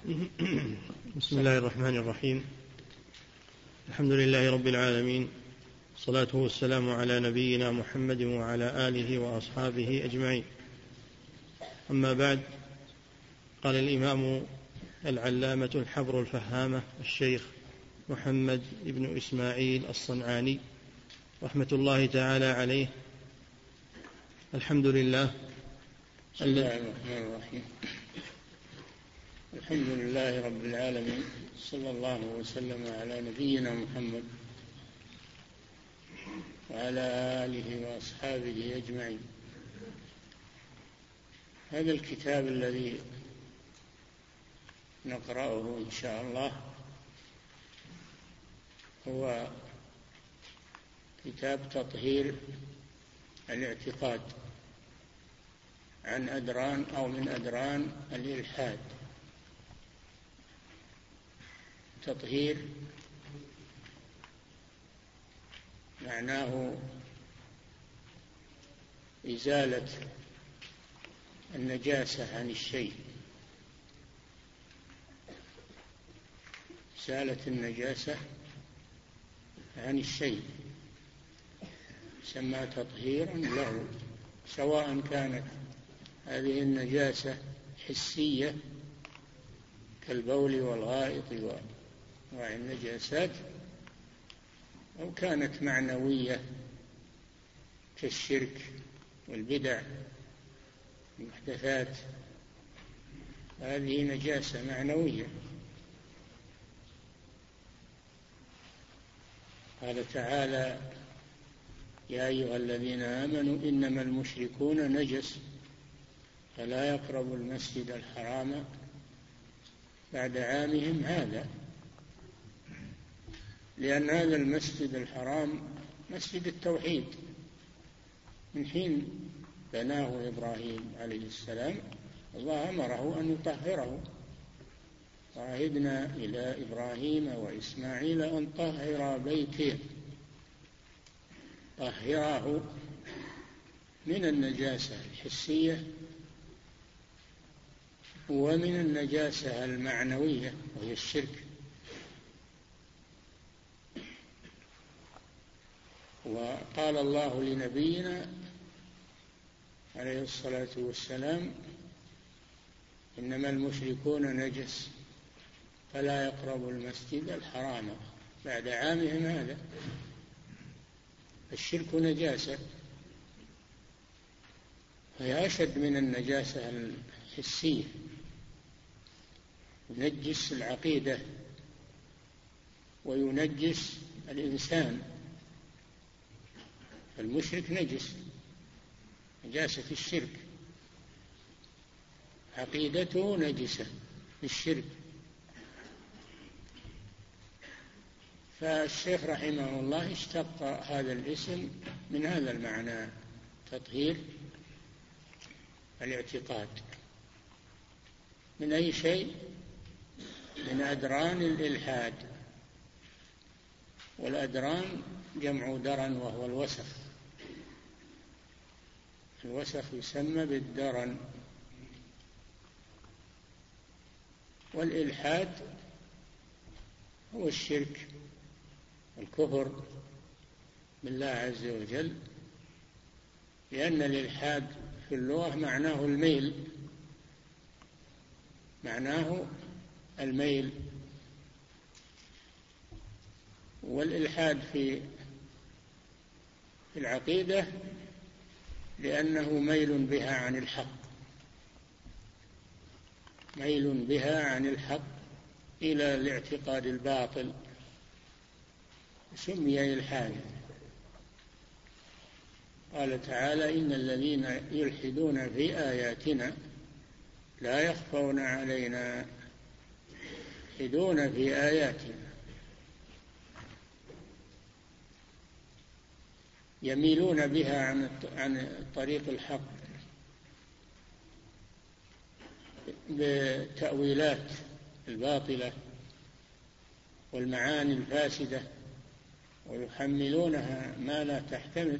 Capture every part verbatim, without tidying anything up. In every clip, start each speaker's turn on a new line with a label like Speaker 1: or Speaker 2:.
Speaker 1: بسم الله الرحمن الرحيم. الحمد لله رب العالمين، الصلاة والسلام على نبينا محمد وعلى آله وأصحابه أجمعين. أما بعد، قال الإمام العلامة الحبر الفهامة الشيخ محمد بن إسماعيل الصنعاني رحمة الله تعالى عليه: الحمد لله.
Speaker 2: بسم الله الرحمن الرحيم. الحمد لله رب العالمين، صلى الله وسلم على نبينا محمد وعلى آله وأصحابه أجمعين. هذا الكتاب الذي نقرأه إن شاء الله هو كتاب تطهير الاعتقاد عن أدران أو من أدران الإلحاد. تطهير معناه إزالة النجاسة عن الشيء، إزالة النجاسة عن الشيء يسمى تطهيرا له، سواء كانت هذه النجاسة حسية كالبول والغائط وأنواع النجاسات، أو كانت معنوية كالشرك والبدع والمحدثات، هذه نجاسة معنوية. قال تعالى: يا أيها الذين آمنوا إنما المشركون نجس فلا يقربوا المسجد الحرام بعد عامهم هذا، لأن هذا المسجد الحرام مسجد التوحيد من حين بناه إبراهيم عليه السلام. الله أمره أن يطهره: وعهدنا إلى إبراهيم وإسماعيل أن طهر بيتي، طهره من النجاسة الحسية ومن النجاسة المعنوية وهي الشرك. وقال الله لنبينا عليه الصلاة والسلام: إنما المشركون نجس فلا يقربوا المسجد الحرام بعد عامهم هذا. الشرك نجاسة، هي أشد من النجاسة الحسية، ينجس العقيدة وينجس الإنسان. المشرك نجس، نجاسة الشرك، عقيدته نجسة بالشرك. فالشيخ رحمه الله اشتق هذا الاسم من هذا المعنى: تطهير الاعتقاد من أي شيء؟ من أدران الإلحاد. والأدران جمع درن وهو الوسخ، الوسخ يسمى بالدرن. والإلحاد هو الشرك والكفر بالله عز وجل، لأن الإلحاد في اللغة معناه الميل، معناه الميل. والإلحاد في العقيدة لأنه ميل بها عن الحق، ميل بها عن الحق إلى الاعتقاد الباطل، سمي إلحادا. قال تعالى: إن الذين يلحدون في آياتنا لا يخفون علينا، يلحدون في آياتنا، يميلون بها عن طريق الحق بالتأويلات الباطلة والمعاني الفاسدة، ويحملونها ما لا تحتمل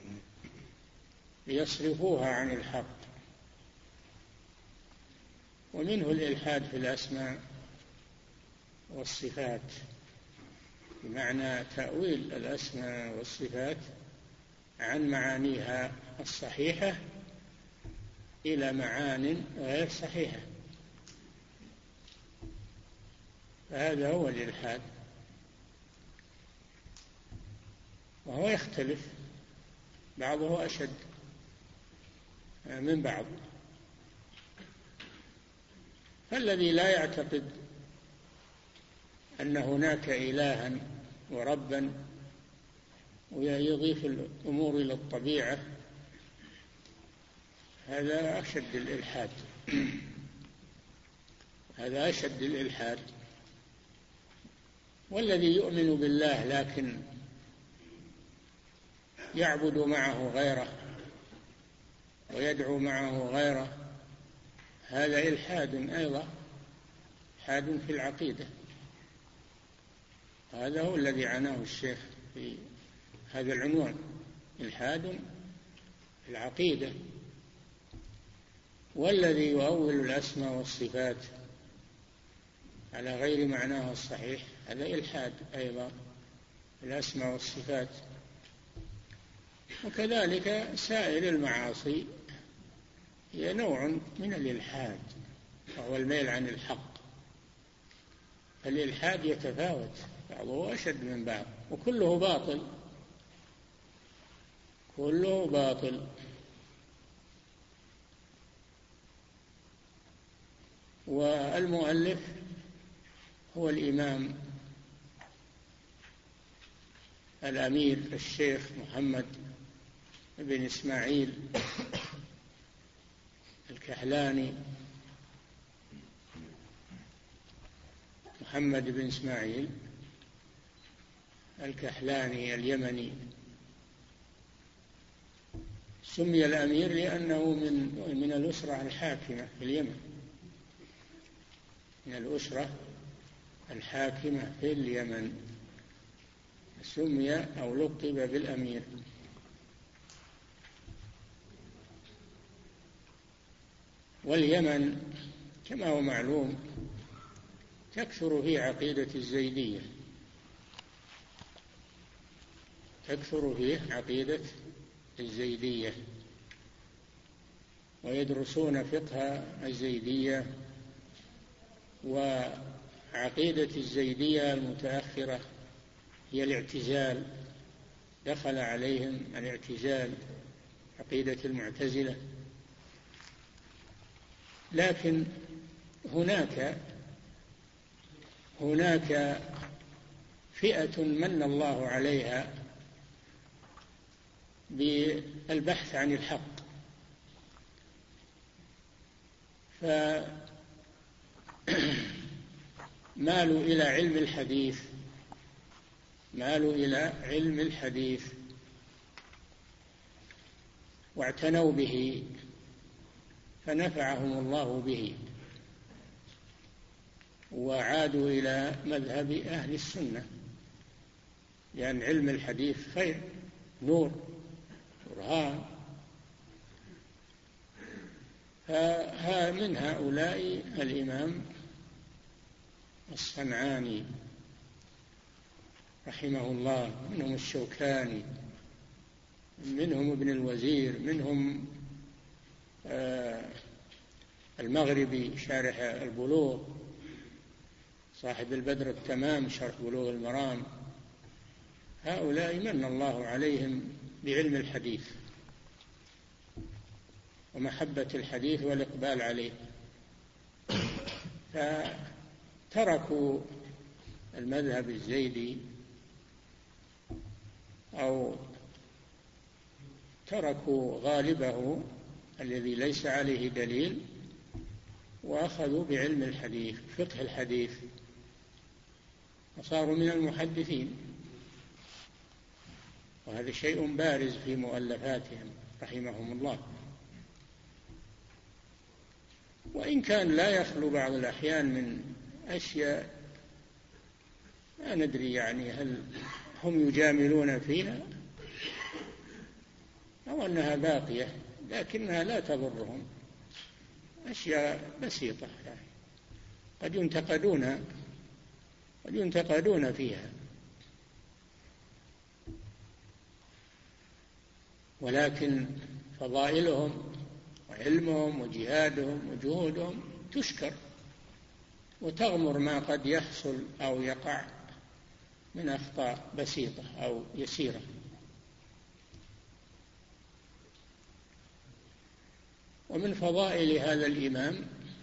Speaker 2: ليصرفوها عن الحق. ومنه الإلحاد في الأسماء والصفات، بمعنى تأويل الأسماء والصفات عن معانيها الصحيحة إلى معان غير صحيحة، فهذا هو الإلحاد، وهو يختلف، بعضه أشد من بعض. فالذي لا يعتقد أن هناك إلها وربا ويضيف الأمور إلى الطبيعة، هذا أشد الإلحاد هذا أشد الإلحاد. والذي يؤمن بالله لكن يعبد معه غيره ويدعو معه غيره، هذا إلحاد أيضا، إلحاد في العقيدة. هذا هو الذي عناه الشيخ في هذا العنوان، إلحاد في العقيدة. والذي يؤول الأسماء والصفات على غير معناها الصحيح، هذا إلحاد أيضا في الأسماء والصفات. وكذلك سائر المعاصي هي نوع من الإلحاد، وهو الميل عن الحق. الإلحاد يتفاوت، بعضه أشد من بعض، وكله باطل، كله باطل. والمؤلف هو الإمام الأمير الشيخ محمد بن إسماعيل الكحلاني، محمد بن إسماعيل الكحلاني اليمني. سمي الأمير لأنه من من الأسرة الحاكمة في اليمن، من الأسرة الحاكمة في اليمن، سمي أو لقب بالأمير. واليمن كما هو معلوم تكثر فيه عقيدة الزيدية، تكثر فيه عقيدة الزيدية، ويدرسون فقه الزيدية. وعقيدة الزيدية المتأخرة هي الاعتزال، دخل عليهم الاعتزال، عقيدة المعتزلة. لكن هناك هناك فئة من الله عليها بالبحث عن الحق، فمالوا إلى علم الحديث، مالوا إلى علم الحديث واعتنوا به، فنفعهم الله به، وعادوا إلى مذهب أهل السنة، لأن علم الحديث خير، نور، برهان. فها من هؤلاء الإمام الصنعاني رحمه الله، منهم الشوكاني، منهم ابن الوزير، منهم المغربي شارح البلوغ، صاحب البدر التمام شرح بلوغ المرام. هؤلاء من الله عليهم بعلم الحديث ومحبة الحديث والإقبال عليه، فتركوا المذهب الزيدي أو تركوا غالبه الذي ليس عليه دليل، وأخذوا بعلم الحديث، فقه الحديث، وصاروا من المحدثين. وهذا شيء بارز في مؤلفاتهم رحمهم الله. وإن كان لا يخلو بعض الأحيان من أشياء لا ندري يعني هل هم يجاملون فيها أو أنها باقية، لكنها لا تضرهم. أشياء بسيطة يعني قد ينتقدون قد ينتقدون فيها، ولكن فضائلهم وعلمهم وجهادهم وجهودهم تشكر وتغمر ما قد يحصل أو يقع من أخطاء بسيطة أو يسيرة. ومن فضائل هذا الإمام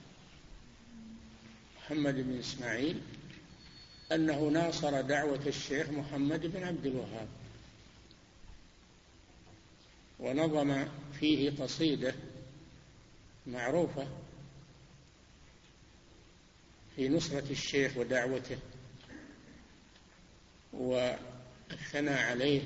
Speaker 2: محمد بن إسماعيل أنه ناصر دعوة الشيخ محمد بن عبد الوهاب، ونظم فيه قصيدة معروفة في نصرة الشيخ ودعوته والثناء عليه.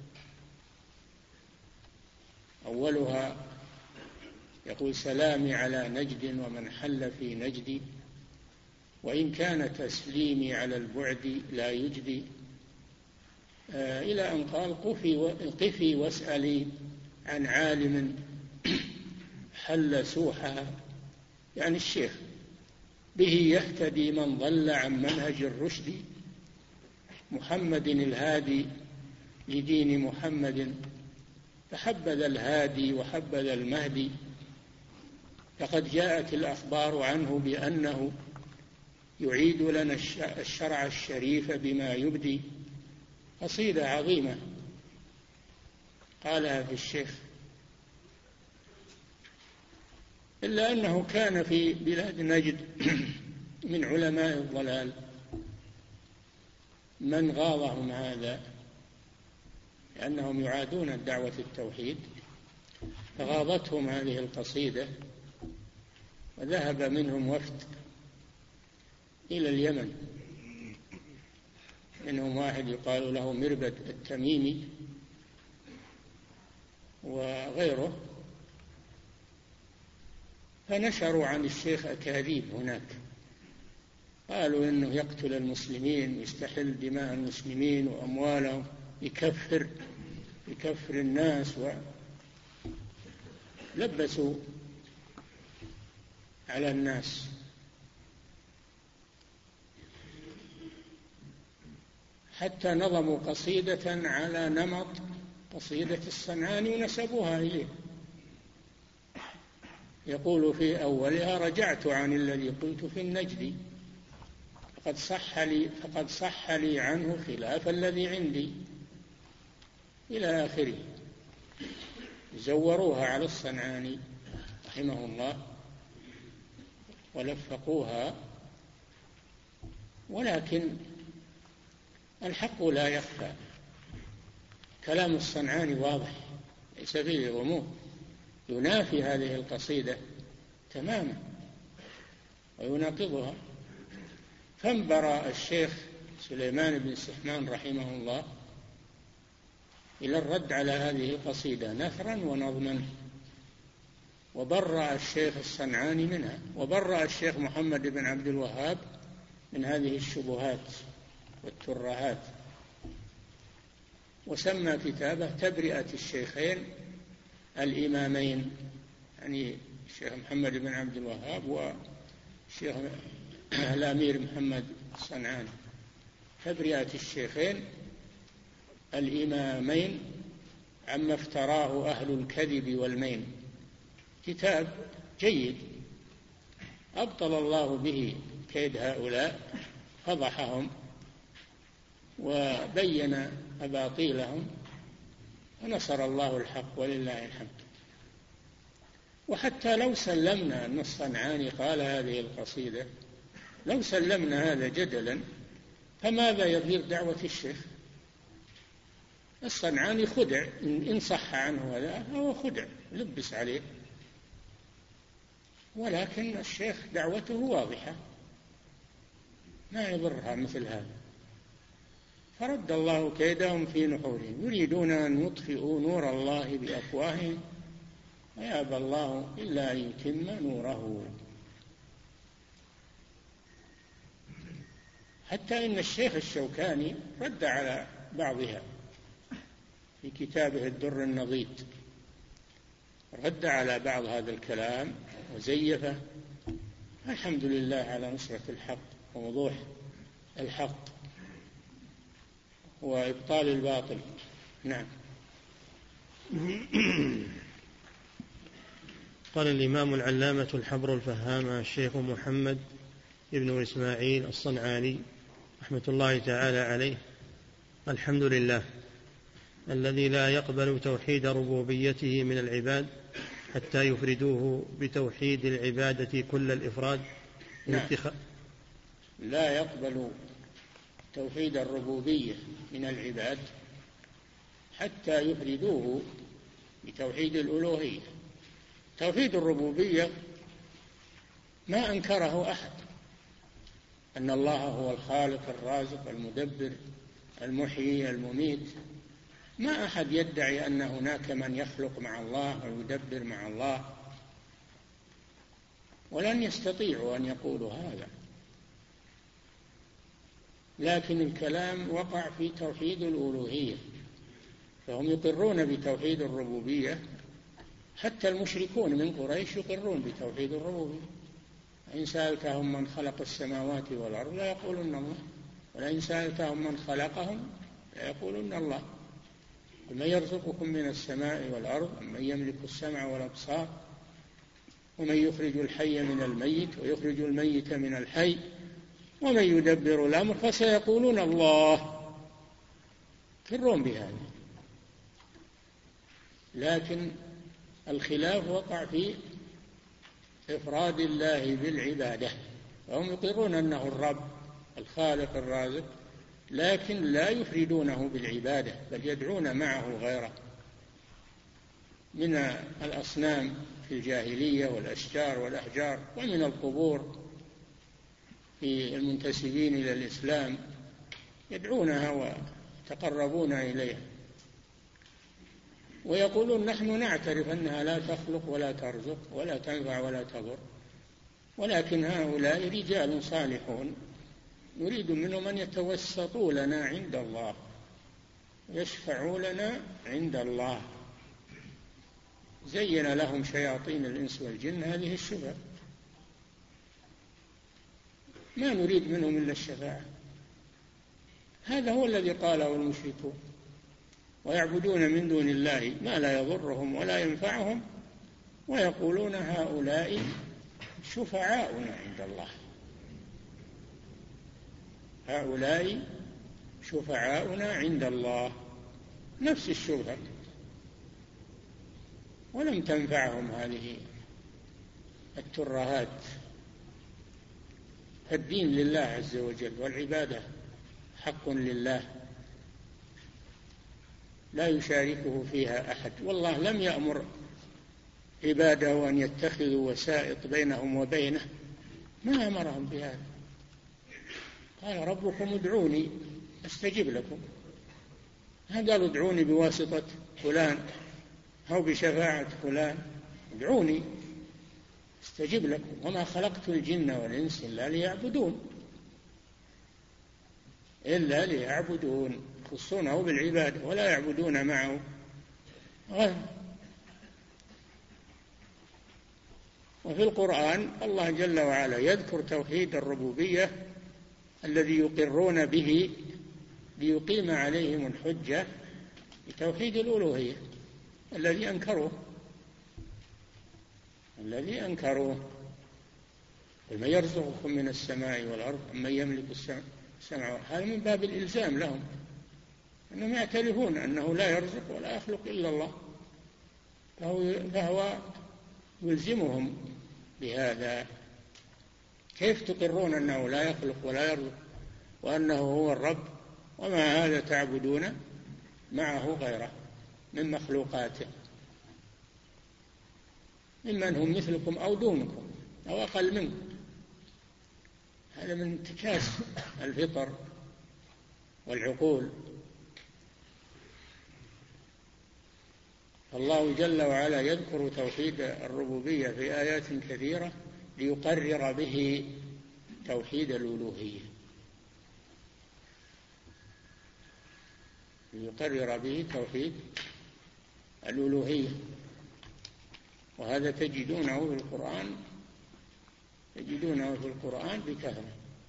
Speaker 2: أولها يقول: سلامي على نجد ومن حل في نجدي، وإن كان تسليمي على البعد لا يجدي، آه إلى أن قال: قفي واسألي عن عالم حل سوحها، يعني الشيخ، به يهتدي من ضل عن منهج الرشد، محمد الهادي لدين محمد، فحبذا الهادي وحبذا المهدي، لقد جاءت الأخبار عنه بأنه يعيد لنا الشرع الشريف بما يبدي. قصيدة عظيمة قالها في الشيخ، إلا أنه كان في بلاد نجد من علماء الضلال من غاضهم هذا، لأنهم يعادون الدعوة التوحيد، فغاضتهم هذه القصيدة، وذهب منهم وفد إلى اليمن، منهم واحد يقال له مربد التميمي وغيره، فنشروا عن الشيخ أكاذيب هناك، قالوا إنه يقتل المسلمين ويستحل دماء المسلمين وأموالهم، يكفر يكفر الناس، ولبسوا على الناس. حتى نظموا قصيدة على نمط قصيدة الصنعاني ونسبوها إليه، يقول في أولها: رجعت عن الذي قلت في النجد، فقد صح لي, فقد صح لي عنه خلاف الذي عندي، إلى آخره. زوروها على الصنعاني رحمه الله ولفقوها، ولكن الحق لا يخفى، كلام الصنعاني واضح ليس فيه غموض، ينافي هذه القصيدة تماما ويناقضها. فانبرى الشيخ سليمان بن سحمان رحمه الله إلى الرد على هذه القصيدة نثرا ونظما، وبرأ الشيخ الصنعاني منها، وبرأ الشيخ محمد بن عبد الوهاب من هذه الشبهات والترهات، وسمى كتابه تبرئة الشيخين الإمامين، يعني الشيخ محمد بن عبد الوهاب والشيخ الأمير محمد الصنعاني، تبرئة الشيخين الإمامين عما افتراه أهل الكذب والمين. كتاب جيد أبطل الله به كيد هؤلاء، فضحهم وبين أباطيلهم، ونصر الله الحق ولله الحمد. وحتى لو سلمنا أن الصنعاني قال هذه القصيدة، لو سلمنا هذا جدلا، فماذا يضير دعوة الشيخ؟ الصنعاني خدع، إن صح عنه هذا هو خدع، لبس عليه، ولكن الشيخ دعوته واضحة ما يضرها مثل هذا. فرد الله كيدهم في نحورهم، يريدون أن يطفئوا نور الله بأفواههم ويأبى الله إلا أن يتم نوره. حتى إن الشيخ الشوكاني رد على بعضها في كتابه الدر النضيد، رد على بعض هذا الكلام وزيفه الحمد لله على نصرة الحق ووضوح الحق وإبطال الباطل. نعم.
Speaker 1: قال الإمام العلامة الحبر الفهام الشيخ محمد ابن إسماعيل الصنعاني رحمة الله تعالى عليه: الحمد لله الذي لا يقبل توحيد ربوبيته من العباد حتى يفردوه بتوحيد العبادة كل الإفراد.
Speaker 2: نعم. لا يقبل توحيد الربوبية من العباد حتى يفردوه بتوحيد الألوهية. توحيد الربوبية ما أنكره أحد، أن الله هو الخالق الرازق المدبر المحيي المميت. ما أحد يدعي أن هناك من يخلق مع الله ويدبر مع الله، ولن يستطيعوا أن يقولوا هذا. لكن الكلام وقع في توحيد الألوهية، فهم يقرون بتوحيد الربوبية، حتى المشركون من قريش يقرون بتوحيد الربوبية. إن سألتهم من خلق السماوات والأرض لا يقولون الله، ولئن سألتهم من خلقهم لا يقولون الله. ومن يرزقكم من السماء والأرض ومن يملك السمع والأبصار ومن يخرج الحي من الميت ويخرج الميت من الحي ومن يدبر الأمر فسيقولون الله. يقرون بهذا، لكن الخلاف وقع في إفراد الله بالعبادة. فهم يقرون أنه الرب الخالق الرازق، لكن لا يفردونه بالعبادة، بل يدعون معه غيره من الأصنام في الجاهلية والأشجار والأحجار، ومن القبور في المنتسبين إلى الإسلام، يدعونها ويتقربون إليها ويقولون نحن نعترف أنها لا تخلق ولا ترزق ولا تنفع ولا تضر، ولكن هؤلاء رجال صالحون نريد منهم أن يتوسطوا لنا عند الله، يشفعوا لنا عند الله. زين لهم شياطين الإنس والجن هذه الشبهة، ما نريد منهم إلا الشفاعة. هذا هو الذي قاله المشركون، ويعبدون من دون الله ما لا يضرهم ولا ينفعهم ويقولون هؤلاء شفعاؤنا عند الله، هؤلاء شفعاؤنا عند الله. نفس الشبهة، ولم تنفعهم هذه الترهات. الدين لله عز وجل، والعبادة حق لله لا يشاركه فيها أحد. والله لم يأمر عباده أن يتخذوا وسائط بينهم وبينه، ما أمرهم بهذا. قال ربكم ادعوني أستجب لكم، هذا قالوا ادعوني بواسطة فلان أو بشفاعة فلان، ادعوني استجب لكم وما خلقت الجن والإنس إلا ليعبدون، إلا ليعبدون، يخصونه بالعبادة ولا يعبدون معه غيره. وفي القرآن الله جل وعلا يذكر توحيد الربوبية الذي يقرون به ليقيم عليهم الحجة بتوحيد الألوهية الذي أنكروه الذي أنكروه ومن يرزقكم من السماء والأرض ومن يملك السمع. هذا من باب الإلزام لهم، أنهم يعترفون أنه لا يرزق ولا يخلق إلا الله، فهو, فهو يلزمهم بهذا. كيف تقرون أنه لا يخلق ولا يرزق وأنه هو الرب، وما هذا تعبدون معه غيره من مخلوقاته ممن هم مثلكم أو دونكم أو أقل منكم. هذا من انتكاس الفطر والعقول. الله جل وعلا يذكر توحيد الربوبية في آيات كثيرة ليقرر به توحيد الألوهية، ليقرر به توحيد الألوهية. وهذا تجدونه في القرآن تجدونه في القرآن بكثرة.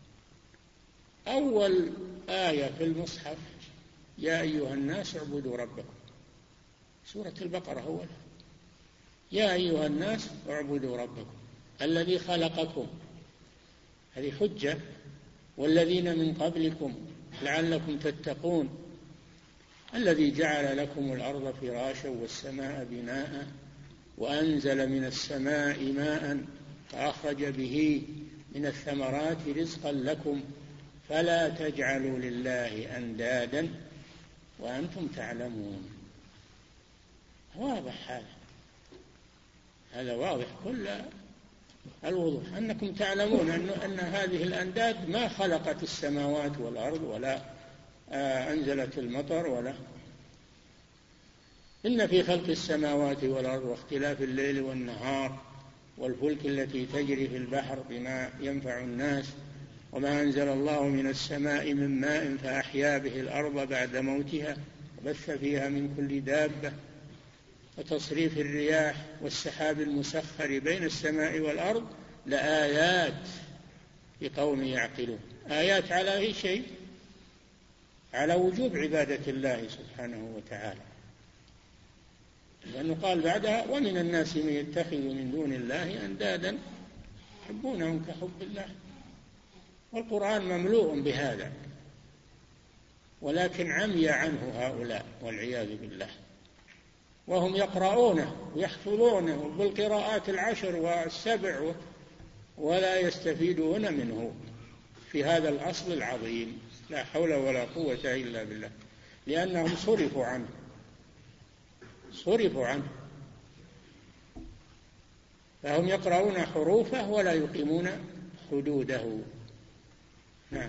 Speaker 2: أول آية في المصحف يا أيها الناس اعبدوا ربكم، سورة البقرة أولها، يا أيها الناس اعبدوا ربكم الذي خلقكم، هذه حجة، والذين من قبلكم لعلكم تتقون، الذي جعل لكم الأرض فراشا والسماء بناء وأنزل من السماء ماء فأخرج به من الثمرات رزقا لكم فلا تجعلوا لله أندادا وأنتم تعلمون. واضح هذا، هذا واضح كل الوضوح أنكم تعلمون أن, أن هذه الأنداد ما خلقت السماوات والأرض ولا أنزلت المطر ولا. إن في خلق السماوات والأرض واختلاف الليل والنهار والفلك التي تجري في البحر بما ينفع الناس وما أنزل الله من السماء من ماء فأحيا به الأرض بعد موتها وبث فيها من كل دابة وتصريف الرياح والسحاب المسخر بين السماء والأرض لآيات لقوم يعقلون. آيات على أي شيء؟ على وجوب عبادة الله سبحانه وتعالى، لأنه قال بعدها ومن الناس من يتخذ من دون الله أندادا يحبونهم كحب الله. والقرآن مملوء بهذا، ولكن عمي عنه هؤلاء والعياذ بالله، وهم يقرؤونه ويحفظونه بالقراءات العشر والسبع ولا يستفيدون منه في هذا الأصل العظيم، لا حول ولا قوة إلا بالله، لأنهم صرفوا عنه صرفوا عنه فهم يقرؤون حروفه ولا يقيمون حدوده. نعم.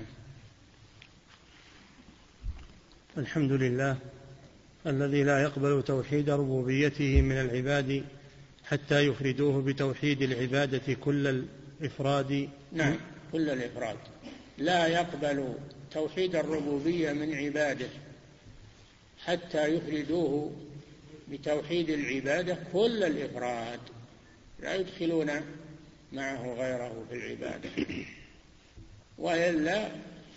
Speaker 1: الحمد لله الذي لا يقبل توحيد ربوبيته من العباد حتى يفردوه بتوحيد العبادة كل الإفراد.
Speaker 2: نعم، كل الإفراد، لا يقبل توحيد الربوبية من عباده حتى يفردوه بتوحيد العبادة كل الإفراد، لا يدخلون معه غيره في العبادة، وإلا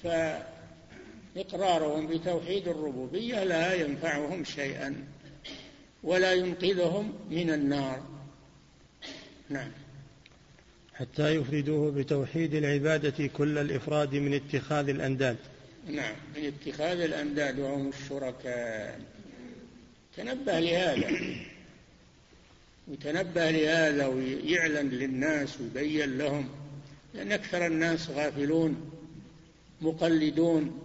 Speaker 2: فإقرارهم بتوحيد الربوبية لا ينفعهم شيئا ولا ينقذهم من النار. نعم.
Speaker 1: حتى يفردوه بتوحيد العبادة كل الإفراد من اتخاذ الأنداد.
Speaker 2: نعم، من اتخاذ الأنداد وهم الشركاء. تنبه لهذا وتنبه لهذا ويعلن للناس ويبين لهم، لأن أكثر الناس غافلون مقلدون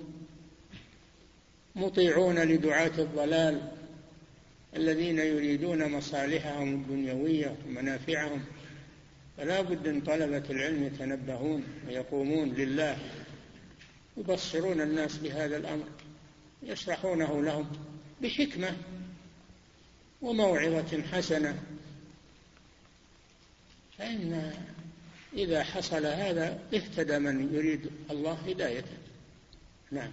Speaker 2: مطيعون لدعاة الضلال الذين يريدون مصالحهم الدنيوية ومنافعهم. فلا بد أن طلبة العلم يتنبهون ويقومون لله، يبصرون الناس بهذا الأمر، يشرحونه لهم بحكمة وموعظة حسنة، فإن إذا حصل هذا اهتدى من يريد الله هدايته. نعم.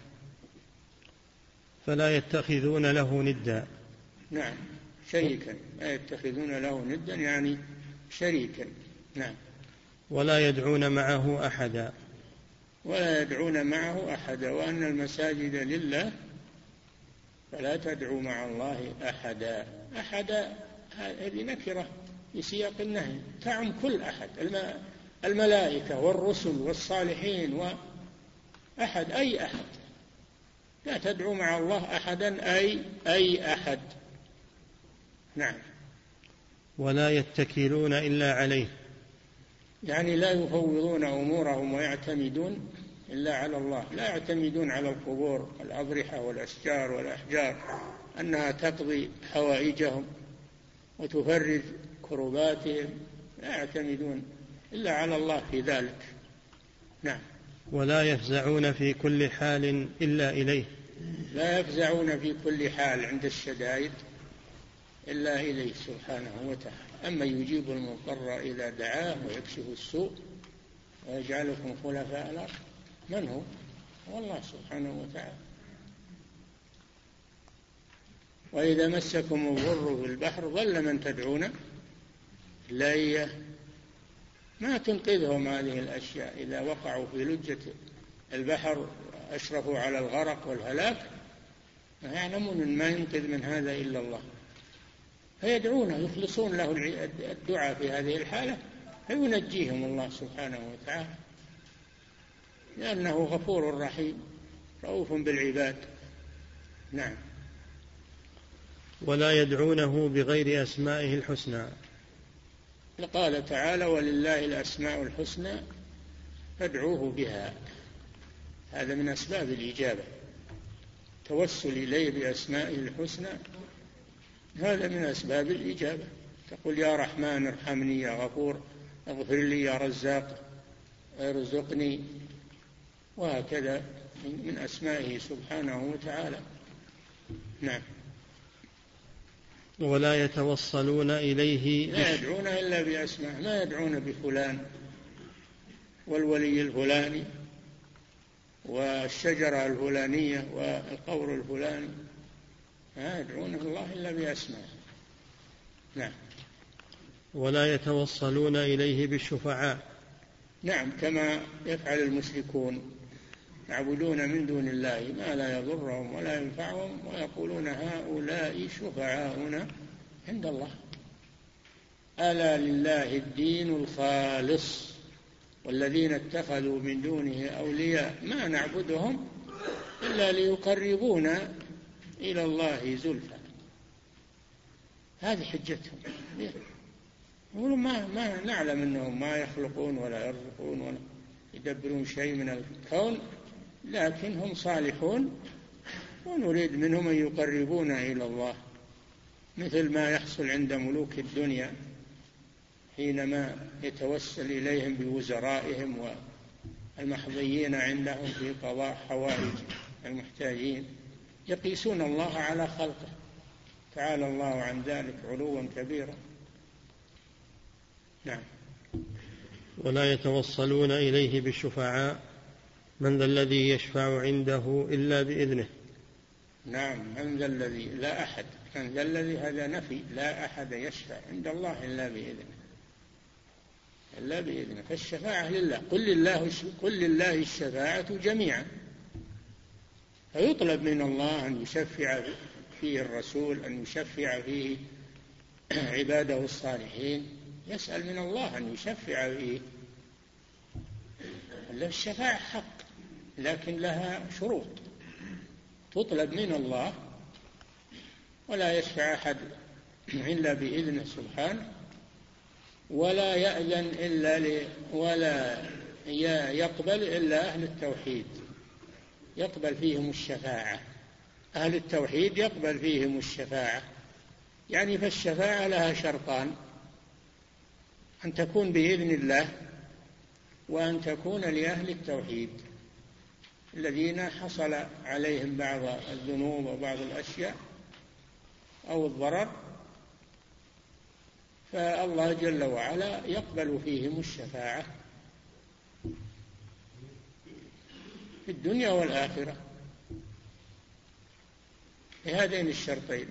Speaker 1: فلا يتخذون له ندا.
Speaker 2: نعم، شريكا، لا يتخذون له ندا يعني شريكا. نعم.
Speaker 1: ولا يدعون معه أحدا.
Speaker 2: ولا يدعون معه أحدا، وأن المساجد لله فلا تدعوا مع الله أحدا. أحدا هذه نكرة في سياق النهي، تعم كل أحد، الملائكة والرسل والصالحين وأحد، أي أحد، لا تدعوا مع الله أحدا أي أي أحد. نعم.
Speaker 1: ولا يتكلون إلا عليه،
Speaker 2: يعني لا يفوضون أمورهم ويعتمدون إلا على الله، لا يعتمدون على القبور الأضرحة والأشجار والأحجار أنها تقضي حوائجهم وتفرج كرباتهم، لا يعتمدون إلا على الله في ذلك. نعم.
Speaker 1: ولا يفزعون في كل حال إلا إليه.
Speaker 2: لا يفزعون في كل حال عند الشدائد إلا إليه سبحانه وتعالى. أما يجيب المضطر إذا دعاه ويكشف السوء ويجعلكم خلفاء الأرض، من هو؟ والله سبحانه وتعالى. وإذا مسكم الضر في البحر ضل من تدعون إلا إياه. ما تنقذهم هذه الأشياء. إذا وقعوا في لجة البحر أشرفوا على الغرق والهلاك يعلمون أن ما ينقذ من هذا إلا الله، فيدعونه يخلصون له الدعاء في هذه الحالة فينجيهم الله سبحانه وتعالى، لأنه غفور رحيم رؤوف بالعباد. نعم.
Speaker 1: ولا يدعونه بغير أسمائه الحسنى.
Speaker 2: قال تعالى: ولله الأسماء الحسنى فادعوه بها. هذا من أسباب الإجابة، توسل إليه بأسمائه الحسنى، هذا من أسباب الإجابة. تقول: يا رحمن ارحمني، يا غفور اغفر لي، يا رزاق ارزقني، وهكذا من أسمائه سبحانه وتعالى. نعم.
Speaker 1: ولا يتوصلون إليه،
Speaker 2: لا يدعون إلا بأسماء، ما يدعون بفلان والولي الفلاني والشجرة الفلانية والقور الفلاني، ما يدعون الله إلا بأسماء. نعم.
Speaker 1: ولا يتوصلون إليه بالشفعاء.
Speaker 2: نعم، كما يفعل المشركون، يعبدون من دون الله ما لا يضرهم ولا ينفعهم ويقولون هؤلاء شفعاؤنا عند الله. ألا لله الدين الخالص والذين اتخذوا من دونه أولياء ما نعبدهم إلا ليقربونا إلى الله زلفى. هذه حجتهم. يقولون ما, ما نعلم أنهم ما يخلقون ولا يرزقون ولا يدبرون شيء من الكون، لكن هم صالحون ونريد منهم أن يقربونا إلى الله، مثل ما يحصل عند ملوك الدنيا حينما يتوسل إليهم بوزرائهم والمحظيين عندهم في قضاء حوائج المحتاجين، يقيسون الله على خلقه، تعالى الله عن ذلك علوا كبيرا. نعم.
Speaker 1: ولا يتوصلون إليه بالشفعاء، من ذا الذي يشفع عنده إلا بإذنه.
Speaker 2: نعم، من ذا الذي، لا أحد، من ذا الذي هذا نفي، لا أحد يشفع عند الله إلا بإذنه، إلا بإذنه، فالشفاعة لله. قل لله, قل لله الشفاعة جميعا، فيطلب من الله أن يشفع فيه الرسول، أن يشفع فيه عباده الصالحين، يسأل من الله أن يشفع فيه. الشفاعة حق، لكن لها شروط تطلب من الله، ولا يشفع أحد إلا بإذنه سبحانه، ولا يأذن إلا ل... ولا يقبل إلا أهل التوحيد، يقبل فيهم الشفاعة. أهل التوحيد يقبل فيهم الشفاعة، يعني فالشفاعة لها شرطان: أن تكون بإذن الله، وأن تكون لأهل التوحيد الذين حصل عليهم بعض الذنوب وبعض الأشياء أو الضرر، فالله جل وعلا يقبل فيهم الشفاعة في الدنيا والآخرة بهذين الشرطين.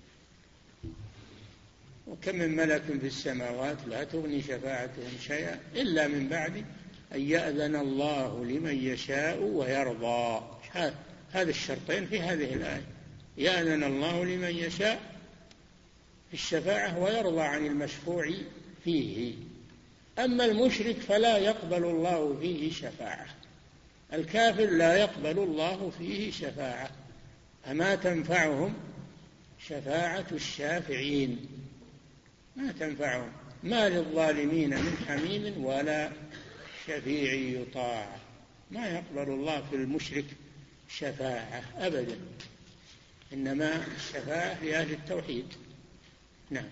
Speaker 2: وكم من ملك في السماوات لا تغني شفاعتهم شيئا إلا من بعد أن يأذن الله لمن يشاء ويرضى. هذا الشرطين في هذه الآية: يأذن الله لمن يشاء في الشفاعة ويرضى عن المشفوع فيه. أما المشرك فلا يقبل الله فيه شفاعة، الكافر لا يقبل الله فيه شفاعة، فما تنفعهم شفاعة الشافعين، ما تنفعهم. ما للظالمين من حميم ولا شفيع يطاع. ما يقبل الله في المشرك شفاعة أبدا، إنما الشفاعة لأهل التوحيد. نعم.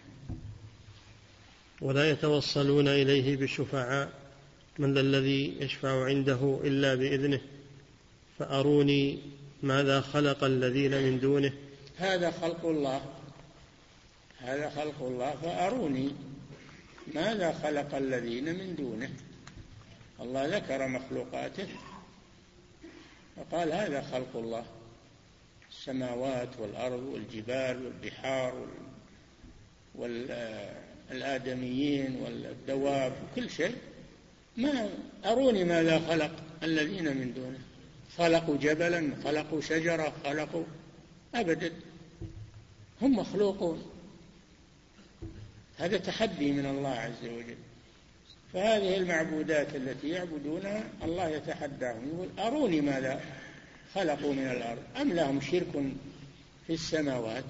Speaker 1: ولا يتوصلون إليه بالشفعاء، من ذا الذي يشفع عنده إلا بإذنه، فأروني ماذا خلق الذين من دونه.
Speaker 2: هذا خلق الله، هذا خلق الله، فأروني ماذا خلق الذين من دونه. الله ذكر مخلوقاته فقال هذا خلق الله: السماوات والأرض والجبال والبحار والآدميين والدواب وكل شيء، ما أروني ماذا خلق الذين من دونه، خلقوا جبلا، خلقوا شجرة، خلقوا أبدا، هم مخلوقون. هذا تحدي من الله عز وجل. فهذه المعبودات التي يعبدونها الله يتحداهم، يقول أروني ماذا خلقوا من الأرض أم لهم شرك في السماوات.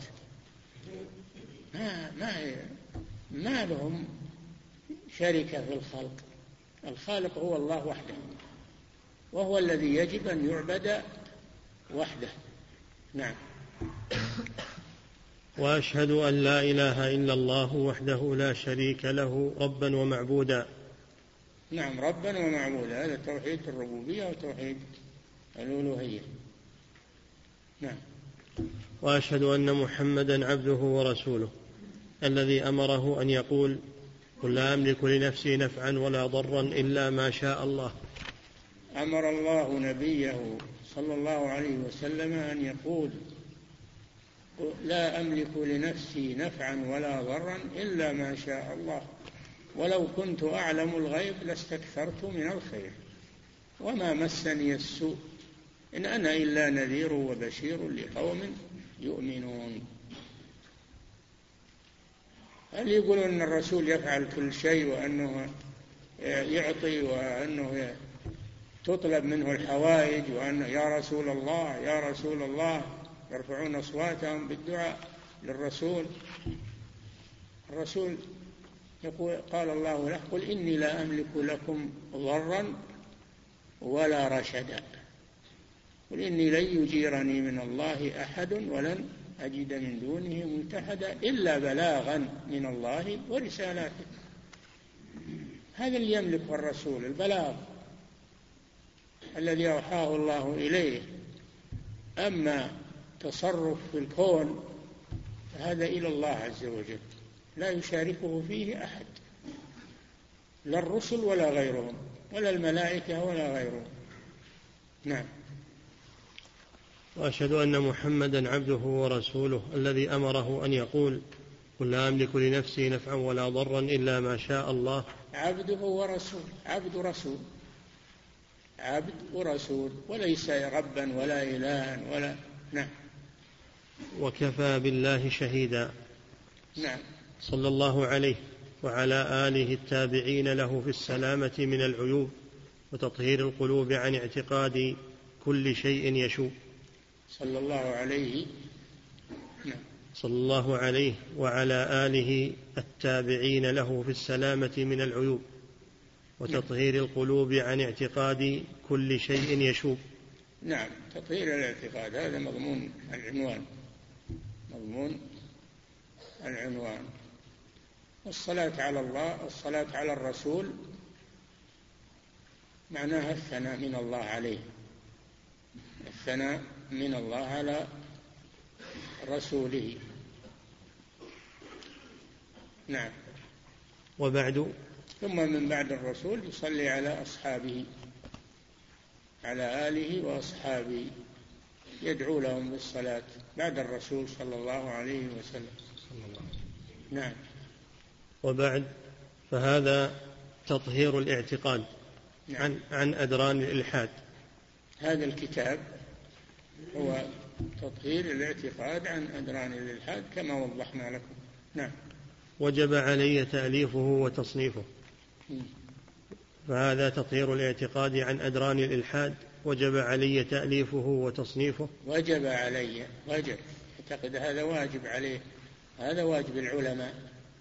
Speaker 2: ما, ما, ما لهم شركة في الخلق. الخالق هو الله وحده، وهو الذي يجب أن يعبد وحده. نعم.
Speaker 1: وأشهد أن لا إله إلا الله وحده لا شريك له ربا ومعبودا.
Speaker 2: نعم، ربا ومعبودا، هذا توحيد الربوبية وتوحيد الألوهية. نعم.
Speaker 1: وأشهد أن محمدا عبده ورسوله الذي أمره أن يقول قل لا أملك لنفسي نفعا ولا ضرا إلا ما شاء الله.
Speaker 2: أمر الله نبيه صلى الله عليه وسلم أن يقول لا أملك لنفسي نفعا ولا ضرا إلا ما شاء الله، ولو كنت أعلم الغيب لاستكثرت من الخير وما مسني السوء إن أنا إلا نذير وبشير لقوم يؤمنون. هل يقولون أن الرسول يفعل كل شيء وأنه يعطي وأنه تطلب منه الحوائج وأنه يا رسول الله يا رسول الله، يرفعون أصواتهم بالدعاء للرسول؟ الرسول يقول قال الله له قل إني لا أملك لكم ضرا ولا رشدا، قل إني لن يجيرني من الله أحد ولن أجد من دونه ملتحدا إلا بلاغا من الله ورسالاته. هذا اللي يملكه الرسول، البلاغ الذي أوحاه الله إليه. أما تصرف في الكون هذا إلى الله عز وجل، لا يشاركه فيه أحد، لا الرسل ولا غيرهم ولا الملائكة ولا غيرهم. نعم.
Speaker 1: وأشهد أن محمدا عبده ورسوله الذي أمره أن يقول قل لا أملك لنفسي نفعا ولا ضرا إلا ما شاء الله.
Speaker 2: عبده ورسول، عبد رسول، عبد ورسول، وليس ربا ولا إلها ولا. نعم.
Speaker 1: وكفى بالله شهيدا.
Speaker 2: نعم.
Speaker 1: صلى الله عليه وعلى آله التابعين له في السلامة من العيوب وتطهير القلوب عن اعتقاد كل شيء يشوب.
Speaker 2: صلى الله عليه. نعم.
Speaker 1: صلى الله عليه وعلى آله التابعين له في السلامة من العيوب وتطهير القلوب عن اعتقاد كل شيء يشوب.
Speaker 2: نعم، تطهير الاعتقاد هذا مضمون العنوان، مضمون العنوان. والصلاة على الله، الصلاة على الرسول معناها الثناء من الله عليه، الثناء من الله على رسوله. نعم.
Speaker 1: وبعد،
Speaker 2: ثم من بعد الرسول يصلي على أصحابه، على آله وأصحابه، يدعو لهم بالصلاة بعد الرسول صلى الله عليه وسلم. نعم.
Speaker 1: وبعد، فهذا تطهير الاعتقاد. نعم. عن, عن أدران الإلحاد.
Speaker 2: هذا الكتاب هو تطهير الاعتقاد عن أدران الإلحاد كما وضحنا لكم. نعم.
Speaker 1: وجب علي تأليفه وتصنيفه. م. فهذا تطهير الاعتقاد عن أدران الإلحاد، وجب علي تأليفه وتصنيفه.
Speaker 2: وجب علي، وجب، اعتقد هذا واجب عليه، هذا واجب العلماء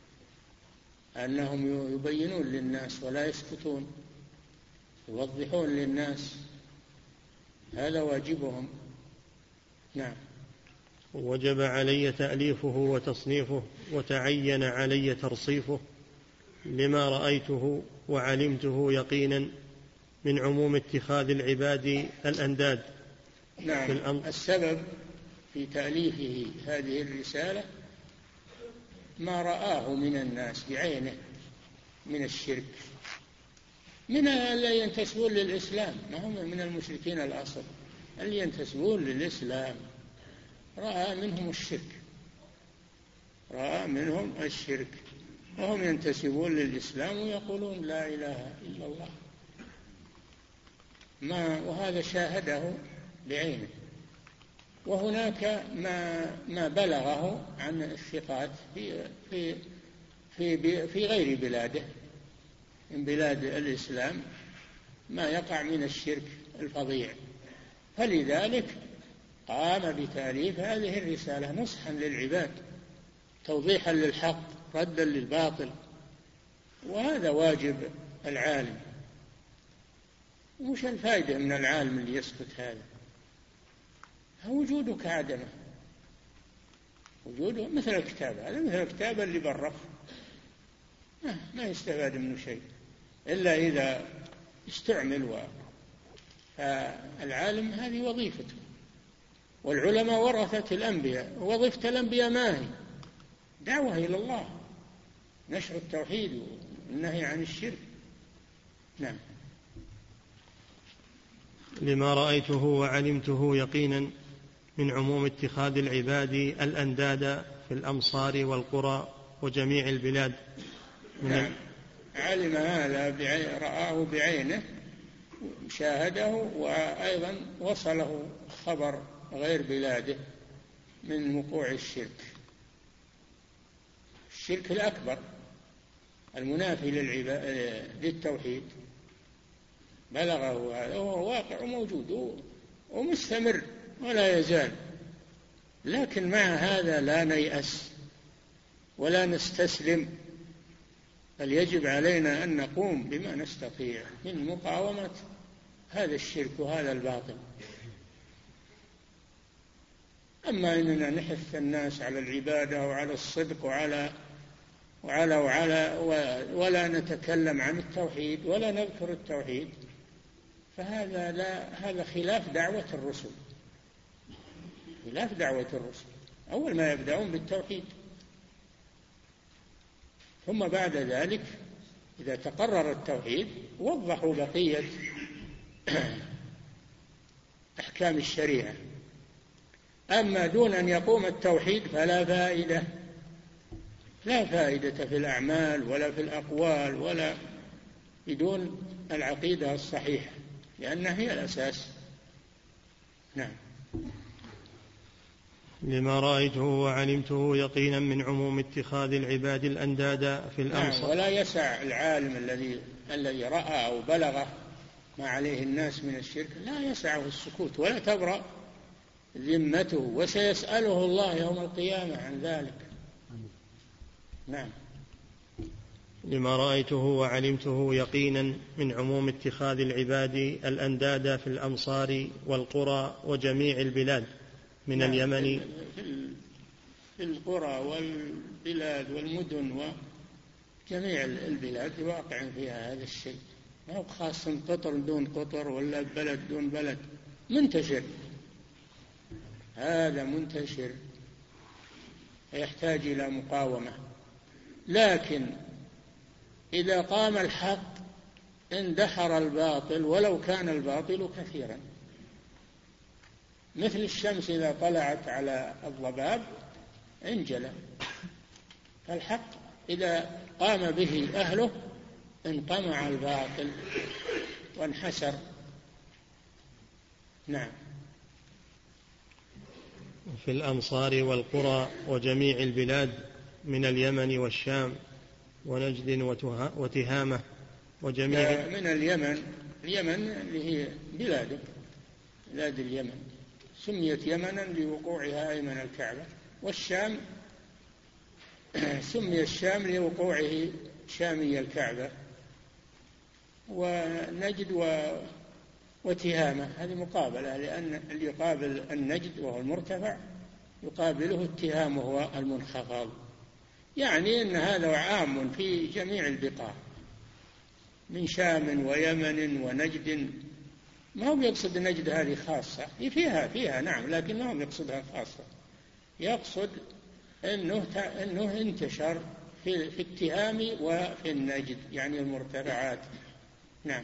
Speaker 2: أنهم يبينون للناس ولا يسكتون، يوضحون للناس، هذا واجبهم. نعم.
Speaker 1: وجب علي تأليفه وتصنيفه، وتعين علي ترصيفه لما رأيته وعلمته يقينا من عموم اتخاذ العباد الأنداد.
Speaker 2: نعم. السبب في تأليفه هذه الرسالة ما رآه من الناس بعينه من الشرك، من اللي ينتسبون للإسلام، ما هم من المشركين الأصل، اللي ينتسبون للإسلام رأى منهم الشرك، رأى منهم الشرك، وهم ينتسبون للإسلام ويقولون لا إله إلا الله. ما وهذا شاهده بعينه. وهناك ما ما بلغه عن الثقات في في في في غير بلاده، من بلاد الإسلام، ما يقع من الشرك الفظيع، فلذلك قام بتأليف هذه الرسالة نصحا للعباد، توضيحا للحق، ردا للباطل. وهذا واجب العالم. وش الفائدة من العالم اللي يسكت هذا؟ وجوده كعدمه، وجوده مثل الكتاب، هذا مثل الكتاب اللي بالرف ما يستفاد منه شيء إلا إذا استعمل. و... فالعالم هذه وظيفته، والعلماء ورثة الأنبياء. وظيفة الأنبياء ما هي؟ دعوة إلى الله، نشر التوحيد والنهي عن الشرك. نعم.
Speaker 1: لما رأيته وعلمته يقينا من عموم اتخاذ العباد الأنداد في الأمصار والقرى وجميع البلاد.
Speaker 2: نعم. علم هذا بعين، رآه بعينه، شاهده، وأيضا وصله خبر غير بلاده من وقوع الشرك، الشرك الأكبر المنافي للتوحيد، بلغه هذا وهو واقع وموجود ومستمر ولا يزال. لكن مع هذا لا نيأس ولا نستسلم، بل يجب علينا أن نقوم بما نستطيع من مقاومة هذا الشرك وهذا الباطل. أما إننا نحث الناس على العبادة وعلى الصدق وعلى وعلى وعلى ولا نتكلم عن التوحيد ولا نذكر التوحيد، فهذا لا هذا خلاف دعوة الرسل، خلاف دعوة الرسل. أول ما يبدأون بالتوحيد، ثم بعد ذلك إذا تقرر التوحيد وضحوا بقية أحكام الشريعة. أما دون أن يقوم التوحيد فلا فائدة، لا فائدة في الأعمال ولا في الأقوال ولا بدون العقيدة الصحيحة، لأنها هي الأساس. نعم.
Speaker 1: لما رأيته وعلمته يقينا من عموم اتخاذ العباد الأنداد في الأمصار.
Speaker 2: نعم. ولا يسع العالم الذي الذي رأى أو بلغ ما عليه الناس من الشرك، لا يسعه السكوت ولا تبرأ ذمته، وسيسأله الله يوم القيامة عن ذلك. نعم.
Speaker 1: لما رأيته وعلمته يقينا من عموم اتخاذ العباد الأنداد في الأمصار والقرى وجميع البلاد من نعم. اليمن،
Speaker 2: في القرى والبلاد والمدن وجميع البلاد واقع فيها هذا الشيء، ما هو خاص قطر دون قطر ولا بلد دون بلد، منتشر، هذا منتشر يحتاج إلى مقاومة. لكن إذا قام الحق اندحر الباطل ولو كان الباطل كثيرا، مثل الشمس إذا طلعت على الضباب انجلى. فالحق إذا قام به أهله انقمع الباطل وانحسر. نعم.
Speaker 1: في الأمصار والقرى وجميع البلاد من اليمن والشام ونجد وتهامة وجميع.
Speaker 2: من اليمن، اليمن اللي هي بلاده، بلاد اليمن سميت يمنا لوقوعها أيمن الكعبة، والشام سمي الشام لوقوعه شامي الكعبة، ونجد و وتهامة هذه مقابلة، لأن اللي يقابل النجد وهو المرتفع يقابله التهام وهو المنخفض، يعني أن هذا عام في جميع البقاع من شام ويمن ونجد. ما هو يقصد نجد هذه خاصة، فيها فيها نعم، لكن ما هو يقصدها خاصة، يقصد أنه أنه انتشر في في التهام وفي النجد، يعني المرتفعات. نعم.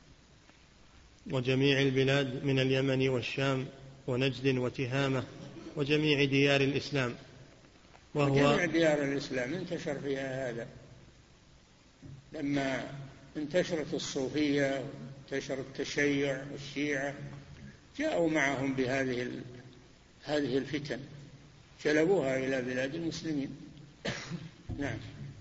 Speaker 1: وجميع البلاد من اليمن والشام ونجد وتهامة وجميع ديار الإسلام،
Speaker 2: وهو وجميع ديار الإسلام انتشر فيها هذا. لما انتشرت الصوفية انتشر التشيع والشيعة، جاءوا معهم بهذه هذه الفتن، جلبوها إلى بلاد المسلمين. نعم.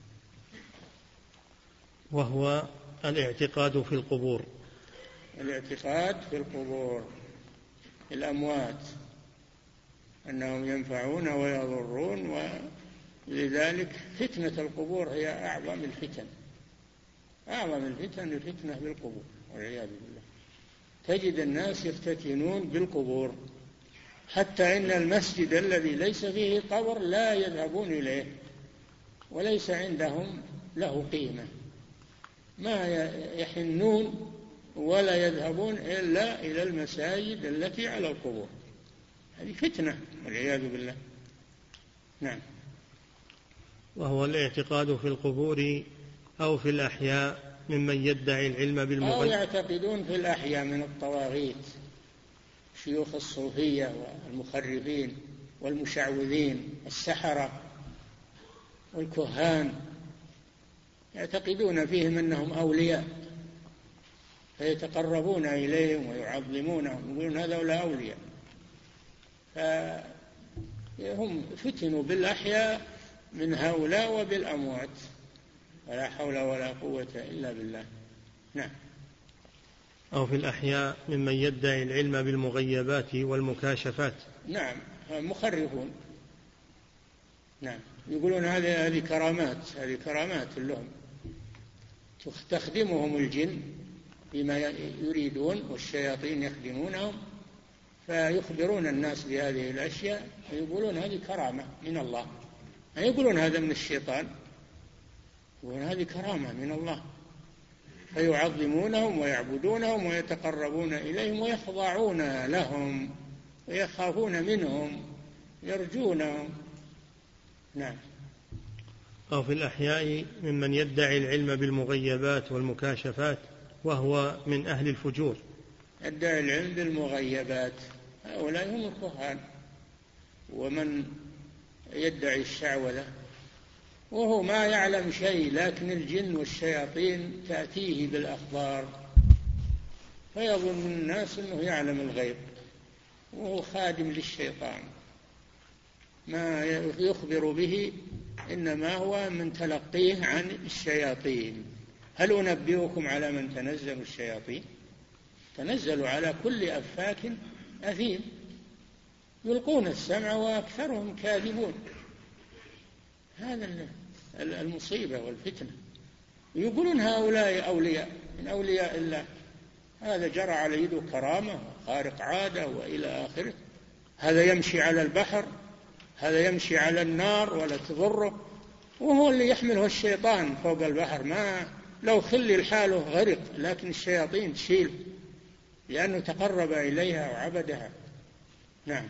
Speaker 1: وهو الاعتقاد في القبور.
Speaker 2: الاعتقاد في القبور، الأموات، أنهم ينفعون ويضرون، ولذلك فتنة القبور هي أعظم الفتن. أعظم الفتن الفتنة بالقبور والعياذ بالله. تجد الناس يفتتنون بالقبور، حتى إن المسجد الذي ليس فيه قبر لا يذهبون إليه، وليس عندهم له قيمة، ما يحنون ولا يذهبون إلا إلى المساجد التي على القبور. هذه فتنة والعياذ بالله. نعم.
Speaker 1: وهو الاعتقاد في القبور أو في الأحياء ممن يدعي العلم بالمغيب،
Speaker 2: أو يعتقدون في الأحياء من الطواغيت، شيوخ الصوفية والمخرفين والمشعوذين، السحرة والكهان، يعتقدون فيهم أنهم أولياء، فيتقربون إليهم ويعظمونهم، يقولون هذا أولياء. فهم فتنوا بالأحياء من هؤلاء وبالأموات، ولا حول ولا قوة إلا بالله. نعم.
Speaker 1: أو في الأحياء ممن يدعي العلم بالمغيبات والمكاشفات.
Speaker 2: نعم، مخرفون. نعم، يقولون هذه هذه كرامات، هذه كرامات لهم، تخدمهم الجن بما يريدون، والشياطين يخدمونهم، فيخبرون الناس بهذه الأشياء ويقولون هذه كرامة من الله، يعني يقولون هذا من الشيطان، يقولون هذه كرامة من الله، فيعظمونهم ويعبدونهم ويتقربون إليهم ويخضعون لهم ويخافون منهم، يرجونهم. نعم.
Speaker 1: أو في الأحياء ممن يدعي العلم بالمغيبات والمكاشفات وهو من أهل الفجور.
Speaker 2: يدعي العلم بالمغيبات، هؤلاء هم الكهان، ومن يدعي الشعوذة وهو ما يعلم شيء، لكن الجن والشياطين تأتيه بالأخبار، فيظن الناس أنه يعلم الغيب، وهو خادم للشيطان، ما يخبر به إنما هو من تلقيه عن الشياطين. هل أنبئكم على من تنزل الشياطين؟ تنزل على كل أفاك أثيم، يلقون السمع وأكثرهم كاذبون. هذا المصيبة والفتنة. يقولون هؤلاء أولياء من أولياء الله، هذا جرى على يده كرامة خارق عادة وإلى آخره، هذا يمشي على البحر، هذا يمشي على النار ولا تضره، وهو اللي يحمله الشيطان فوق البحر، ما لو خلي لحاله غرق، لكن الشياطين تشيل لأنه تقرب إليها وعبدها. نعم.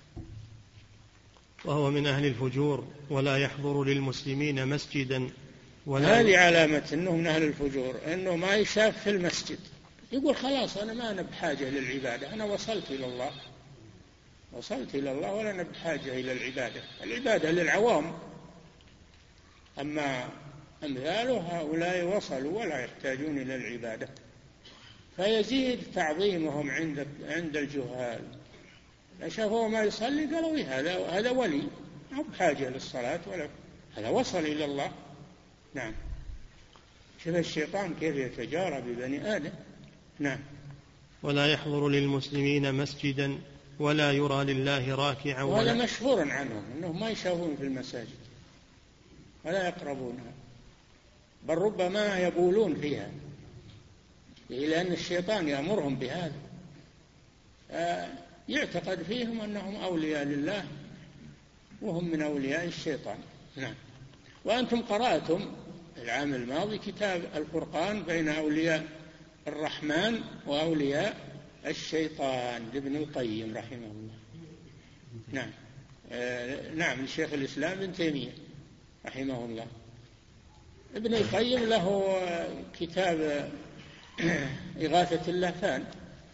Speaker 1: وهو من أهل الفجور ولا يحضر للمسلمين مسجدا ولا.
Speaker 2: هذه علامة أنه من أهل الفجور، أنه ما يشاف في المسجد، يقول خلاص أنا ما أنا بحاجة للعبادة، أنا وصلت إلى الله، وصلت إلى الله ولا أنا بحاجة إلى العبادة، العبادة للعوام، أما أمثاله هؤلاء وصلوا ولا يحتاجون إلى العبادة، فيزيد تعظيمهم عند عند الجهال. شافوا ما يصلي قالوا هذا هذا ولي، ما بحاجة للصلاة ولا، هذا وصل إلى الله. نعم. شوف الشيطان كيف يتجارى ببني آدم. نعم.
Speaker 1: ولا يحضر للمسلمين مسجدا ولا يرى لله راكعا،
Speaker 2: وهذا مشهور عنهم أنهم ما يشافون في المساجد ولا يقربونها، بل ربما يبولون فيها، لأن الشيطان يأمرهم بهذا، يعتقد فيهم أنهم أولياء لله وهم من أولياء الشيطان. نعم. وأنتم قرأتم العام الماضي كتاب الفرقان بين أولياء الرحمن وأولياء الشيطان لابن القيم رحمه الله. نعم. آه نعم، الشيخ الإسلام ابن تيمية رحمه الله. ابن القيم له كتاب إغاثة اللهفان،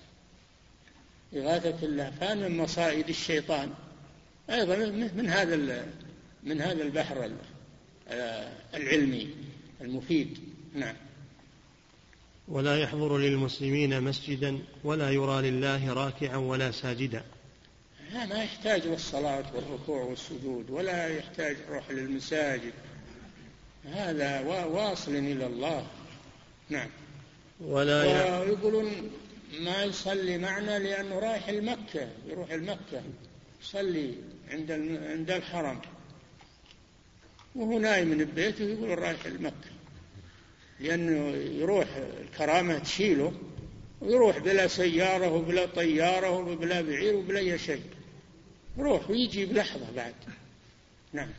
Speaker 2: إغاثة اللهفان من مصائد الشيطان، أيضا من هذا من هذا البحر العلمي المفيد. نعم.
Speaker 1: ولا يحضر للمسلمين مسجدا ولا يرى لله راكعا ولا ساجدا.
Speaker 2: ما يحتاج للصلاة والركوع والسجود، ولا يحتاج يروح للمساجد، هذا واصل إلى الله. نعم.
Speaker 1: ولا
Speaker 2: ويقولون ما يصلي معنا لأنه رايح المكة، يروح المكة يصلي عند عند الحرم وهو نايم من بيته، يقول رايح المكة، لأنه يروح الكرامة تشيله ويروح بلا سيارة وبلا طيارة وبلا بعير وبلا أي شيء، يروح ويجي بلحظة بعد. نعم.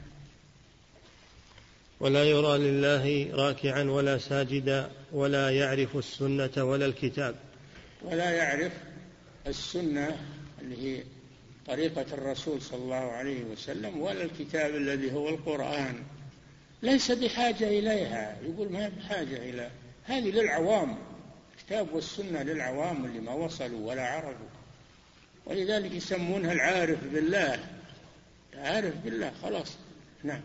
Speaker 1: ولا يرى لله راكعا ولا ساجدا ولا يعرف السنة ولا الكتاب.
Speaker 2: ولا يعرف السنة اللي هي طريقة الرسول صلى الله عليه وسلم، ولا الكتاب الذي هو القرآن، ليس بحاجة إليها. يقول ما بحاجة إلى هذه، للعوام، الكتاب والسنة للعوام اللي ما وصلوا ولا عرفوا، ولذلك يسمونها العارف بالله، عارف بالله خلاص. نعم.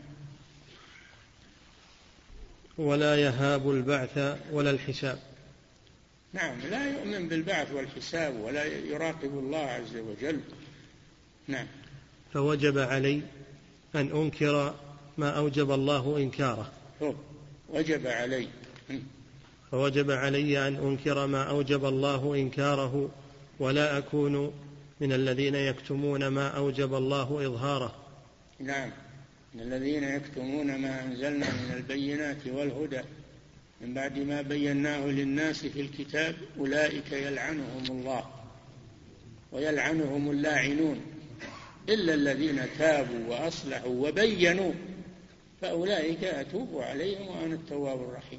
Speaker 1: ولا يهاب البعث ولا الحساب.
Speaker 2: نعم، لا يؤمن بالبعث والحساب ولا يراقب الله عز وجل. نعم.
Speaker 1: فوجب علي أن أنكر ما أوجب الله إنكاره.
Speaker 2: وجب علي
Speaker 1: فوجب علي أن أنكر ما أوجب الله إنكاره ولا أكون من الذين يكتمون ما أوجب الله إظهاره.
Speaker 2: نعم، من الذين يكتمون ما أنزلنا من البينات والهدى من بعد ما بيناه للناس في الكتاب أولئك يلعنهم الله ويلعنهم اللاعنون إلا الذين تابوا وأصلحوا وبينوا فأولئك أتوب عليهم وأنا التواب الرحيم.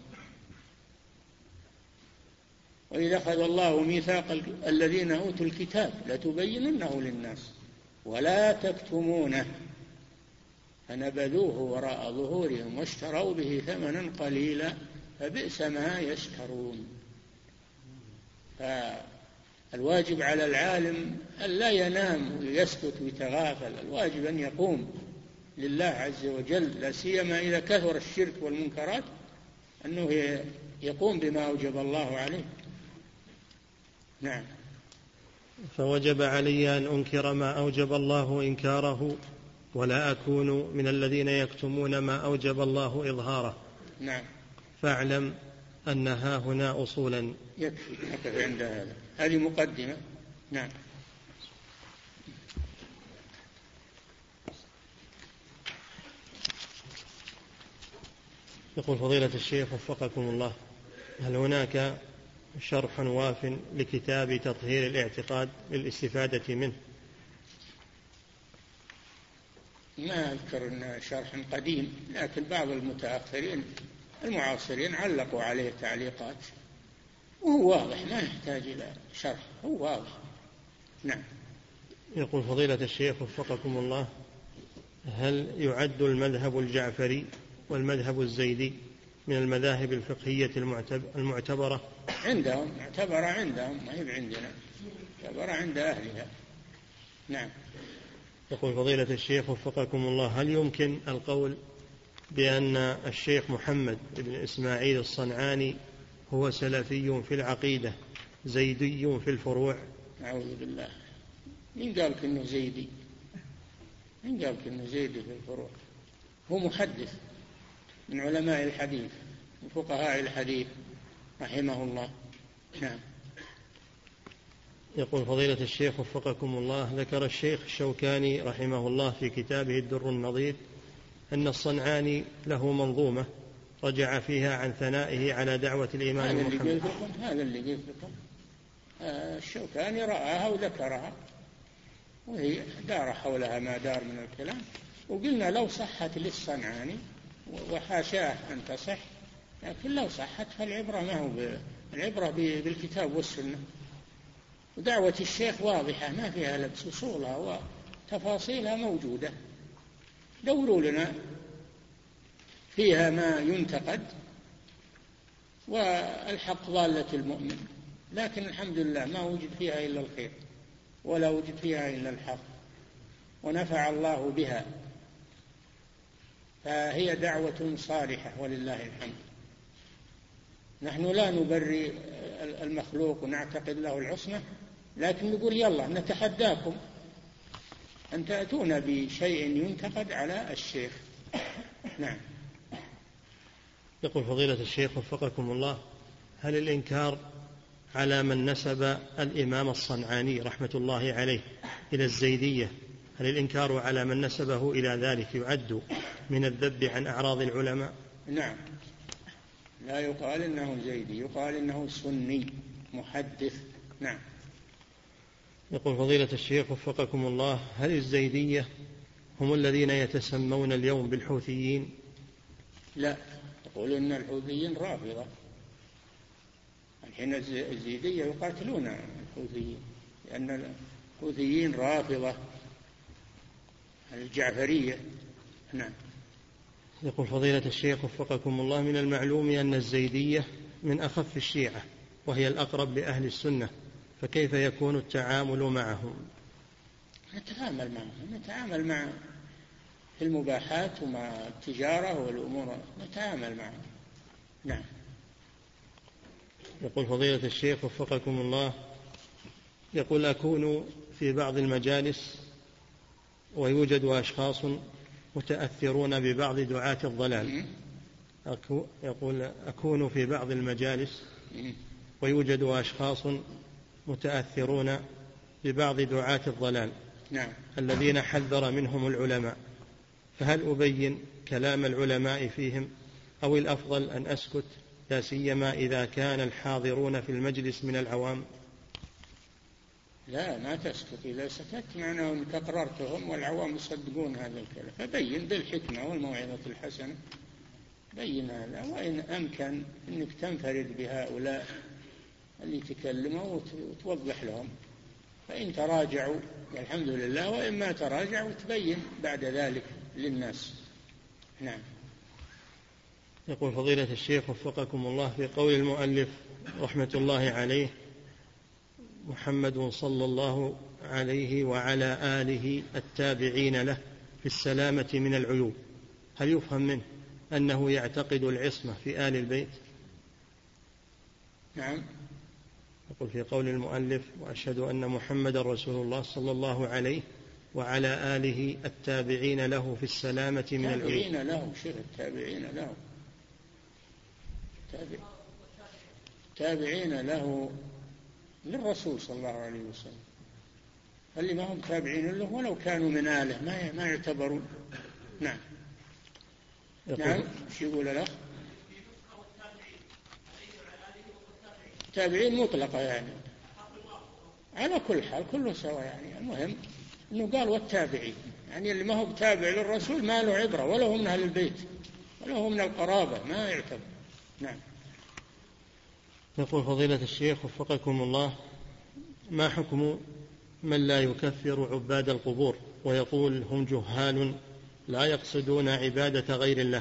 Speaker 2: وإذا أخذ الله ميثاق الذين أوتوا الكتاب لتبيننه للناس ولا تكتمونه فنبذوه وراء ظهورهم واشتروا به ثمنا قليلا فبئس ما يشترون. فالواجب على العالم أن لا ينام ويسكت ويتغافل، الواجب أن يقوم لله عز وجل، لا سيما إذا كثر الشرك والمنكرات، أنه يقوم بما أوجب الله عليه. نعم.
Speaker 1: فوجب علي أن أنكر ما أوجب الله إنكاره ولا أكون من الذين يكتمون ما أوجب الله إظهاره.
Speaker 2: نعم.
Speaker 1: فاعلم أن ها هنا أصولا.
Speaker 2: يكفي يكفي عند هذا، هذه مقدمة. نعم.
Speaker 1: يقول فضيلة الشيخ وفقكم الله، هل هناك شرح واف لكتاب تطهير الاعتقاد للاستفادة منه؟
Speaker 2: ما أذكر أن شرح قديم، لكن بعض المتأخرين المعاصرين علقوا عليه تعليقات وهو واضح ما يحتاج إلى شرح، هو واضح. نعم.
Speaker 1: يقول فضيلة الشيخ وفقكم الله، هل يعد المذهب الجعفري والمذهب الزيدي من المذاهب الفقهية المعتبرة؟
Speaker 2: عندهم معتبرة، عندهم ما هي عندنا، معتبرة عند أهلها. نعم.
Speaker 1: يقول فضيلة الشيخ وفقكم الله، هل يمكن القول بأن الشيخ محمد بن إسماعيل الصنعاني هو سلفي في العقيدة زيدي في الفروع؟
Speaker 2: أعوذ بالله، من قالك إنه زيدي؟ من قالك إنه زيدي في الفروع؟ هو محدث من علماء الحديث من فقهاء الحديث رحمه الله. نعم.
Speaker 1: يقول فضيلة الشيخ وفقكم الله، ذكر الشيخ الشوكاني رحمه الله في كتابه الدر النظير أن الصنعاني له منظومة رجع فيها عن ثنائه على دعوة الإمام
Speaker 2: هذا
Speaker 1: محمد.
Speaker 2: اللي هذا اللي قلت لكم، الشوكاني رآها وذكرها وهي دار حولها ما دار من الكلام، وقلنا لو صحت للصنعاني وحاشاه أن تصح، لكن لو صحت فالعبرة ما هو العبرة بالكتاب والسنة، ودعوة الشيخ واضحة ما فيها لبس، وصولها وتفاصيلها موجودة، دوروا لنا فيها ما ينتقد والحق ضالة المؤمن، لكن الحمد لله ما وجد فيها إلا الخير ولا وجد فيها إلا الحق ونفع الله بها، فهي دعوة صالحة ولله الحمد. نحن لا نبري المخلوق ونعتقد له العصمة، لكن نقول يلا نتحداكم أن تأتون بشيء ينتقد على الشيخ. نعم.
Speaker 1: يقول فضيلة الشيخ وفقكم الله: هل الإنكار على من نسب الإمام الصنعاني رحمة الله عليه إلى الزيدية، هل الإنكار على من نسبه إلى ذلك يعد من الذب عن أعراض العلماء؟
Speaker 2: نعم، لا يقال إنه زيدي، يقال إنه سني محدث. نعم.
Speaker 1: يقول فضيلة الشيخ وفقكم الله: هل الزيدية هم الذين يتسمون اليوم بالحوثيين؟
Speaker 2: لا، يقول إن الحوثيين رافضة. الحين الزيدية يقاتلون الحوثيين لأن الحوثيين رافضة الجعفرية. نعم.
Speaker 1: يقول فضيلة الشيخ وفقكم الله: من المعلوم أن الزيدية من أخف الشيعة وهي الأقرب لأهل السنة، فكيف يكون التعامل معهم؟
Speaker 2: نتعامل معهم، نتعامل مع في المباحات ومع التجارة والأمور، نتعامل معهم. نعم.
Speaker 1: يقول فضيلة الشيخ وفقكم الله: يقول أكون في بعض المجالس ويوجد أشخاص متأثرون ببعض دعاة الضلال. يقول أكون في بعض المجالس ويوجد أشخاص متأثرون ببعض دعاة الضلال
Speaker 2: نعم.
Speaker 1: الذين حذر منهم العلماء، فهل أبين كلام العلماء فيهم أو الأفضل أن أسكت، لا سيما إذا كان الحاضرون في المجلس من العوام؟
Speaker 2: لا، ما تسكت. إذا سكت معناه أنك أقررتهم والعوام يصدقون هذا الكلام، فبين بالحكمة والموعظة الحسنة، بين هذا. وإن أمكن أنك تنفرد بهؤلاء اللي تكلموا وتوضح لهم، فإن تراجعوا الحمد لله، وإن ما تراجعوا تبين بعد ذلك للناس. نعم.
Speaker 1: يقول فضيلة الشيخ وفقكم الله: في قول المؤلف رحمة الله عليه: محمد صلى الله عليه وعلى آله التابعين له في السلامة من العيوب، هل يفهم منه أنه يعتقد العصمة في آل البيت؟
Speaker 2: نعم.
Speaker 1: يقول في قول المؤلف: وأشهد أن محمد رسول الله صلى الله عليه وعلى آله التابعين له في السلامة من العيوب.
Speaker 2: التابعين له، شيخ التابعين له، تابع. تابعين له للرسول صلى الله عليه وسلم، اللي ما هم تابعين له ولو كانوا من آله ما ما يعتبرون. نعم. نعم. شو يقول الأخ؟ تابعين مطلقة يعني على كل حال كله سواء، يعني المهم أنه قال والتابعين، يعني اللي ما هو بتابع للرسول ما له عبرة، ولا هو من أهل البيت ولا هو من القرابة، ما يعتبر. نعم.
Speaker 1: يقول فضيلة الشيخ وفقكم الله: ما حكم من لا يكفر عباد القبور ويقول هم جهال لا يقصدون عبادة غير الله؟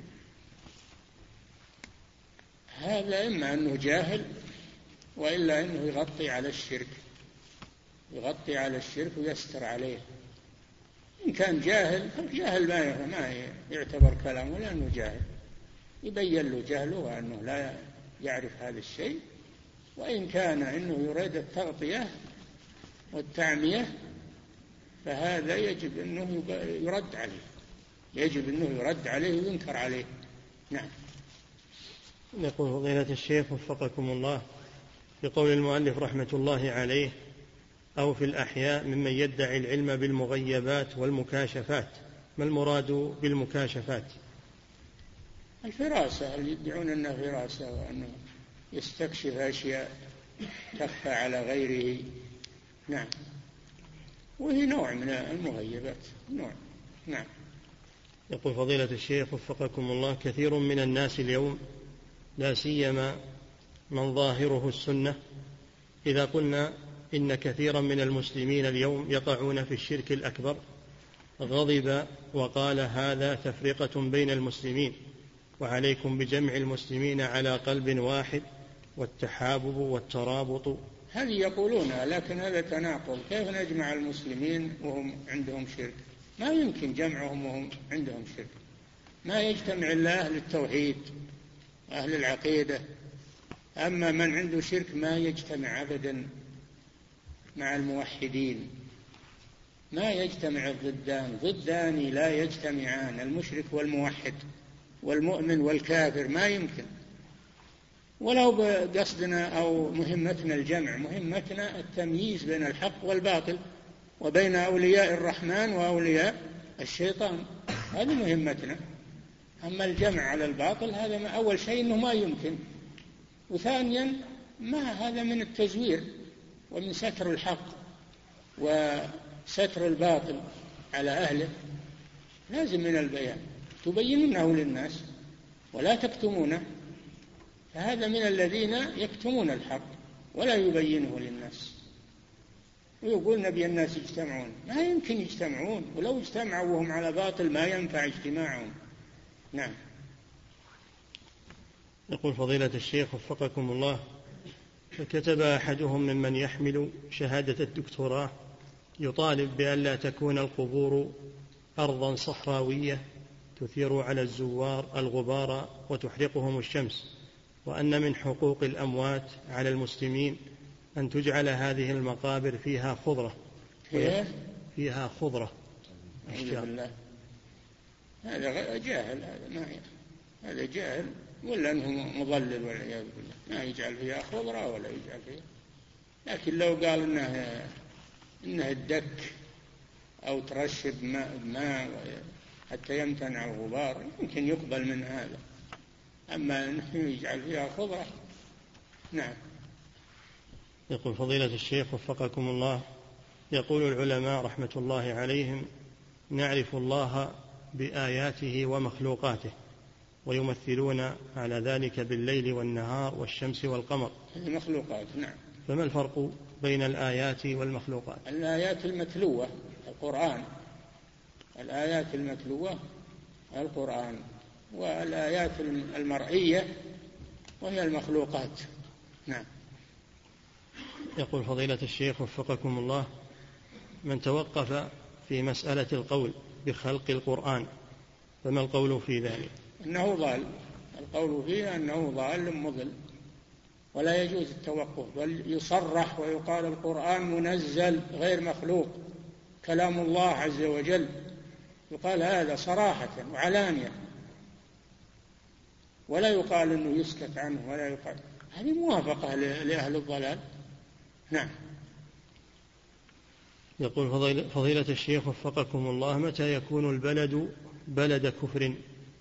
Speaker 2: هذا إما أنه جاهل وإلا أنه يغطي على الشرك، يغطي على الشرك ويستر عليه. إن كان جاهل فالجاهل ما يعتبر كلامه لأنه جاهل، يبين له جهله وأنه لا يعرف هذا الشيء. وإن كان أنه يريد التغطية والتعمية فهذا يجب أنه يرد عليه، يجب أنه يرد عليه وينكر عليه. نعم.
Speaker 1: يقول فضيلة الشيخ وفقكم الله: بقول المؤلف رحمة الله عليه: أو في الأحياء ممن يدعي العلم بالمغيبات والمكاشفات، ما المراد بالمكاشفات؟
Speaker 2: الفراسة، اللي يدعون أنها فراسة وأنه يستكشف أشياء تخفى على غيره. نعم. وهي نوع من المغيبات، نوع. نعم.
Speaker 1: يقول فضيلة الشيخ وفقكم الله: كثير من الناس اليوم لا سيما من ظاهره السنة، إذا قلنا إن كثيرا من المسلمين اليوم يقعون في الشرك الأكبر، غضب وقال: هذا تفرقة بين المسلمين، وعليكم بجمع المسلمين على قلب واحد والتحابب والترابط.
Speaker 2: هذه يقولونها، لكن هذا تناقض. كيف نجمع المسلمين وهم عندهم شرك؟ ما يمكن جمعهم وهم عندهم شرك. ما يجتمع إلا أهل التوحيد، أهل العقيدة، أما من عنده شرك ما يجتمع أبدا مع الموحدين، ما يجتمع الضدان، ضدان لا يجتمعان، المشرك والموحد والمؤمن والكافر ما يمكن. ولو بقصدنا أو مهمتنا الجمع، مهمتنا التمييز بين الحق والباطل وبين أولياء الرحمن وأولياء الشيطان، هذه مهمتنا. أما الجمع على الباطل هذا ما أول شيء إنه ما يمكن، وثانيا ما هذا من التزوير ومن ستر الحق وستر الباطل على أهله. لازم من البيان تبينونه للناس ولا تكتمونه، فهذا من الذين يكتمون الحق ولا يبينه للناس، ويقول نبي الناس يجتمعون، ما يمكن يجتمعون، ولو اجتمعوا وهم على باطل ما ينفع اجتماعهم. نعم.
Speaker 1: يقول فضيلة الشيخ وفقكم الله: فكتب أحدهم ممن يحمل شهادة الدكتوراه يطالب بألا تكون القبور أرضا صحراوية تثير على الزوار الغبار وتحرقهم الشمس، وأن من حقوق الأموات على المسلمين أن تجعل هذه المقابر فيها خضرة فيها خضرة
Speaker 2: بالله. هذا جاهل، هذا ما هذا جاهل، ولا أنه مضلل والعياذ بالله، ما يجعل فيها خضرة ولا يجعل فيها. لكن لو قال إنه إنه الدك أو ترشب ماء ماء حتى يمتنع الغبار يمكن يقبل من هذا، أما أنه يجعل فيها خضرة. نعم.
Speaker 1: يقول فضيلة الشيخ وفقكم الله: يقول العلماء رحمة الله عليهم: نعرف الله بآياته ومخلوقاته، ويمثلون على ذلك بالليل والنهار والشمس والقمر.
Speaker 2: هذه مخلوقات. نعم.
Speaker 1: فما الفرق بين الآيات والمخلوقات؟
Speaker 2: الآيات المتلوة القرآن، الآيات المتلوة القرآن، والآيات المرئية وهي المخلوقات. نعم.
Speaker 1: يقول فضيلة الشيخ وفقكم الله: من توقف في مسألة القول بخلق القرآن فما القول في ذلك؟
Speaker 2: إنه ضال، القول فيه أنه ضال مضل، ولا يجوز التوقف، بل يصرح ويقال القرآن منزل غير مخلوق، كلام الله عز وجل، يقال هذا صراحة وعلانية، ولا يقال أنه يسكت عنه، ولا يقال. هذه موافقة لأهل الضلال. نعم.
Speaker 1: يقول فضيلة الشيخ وفقكم الله: متى يكون البلد بلد كفر؟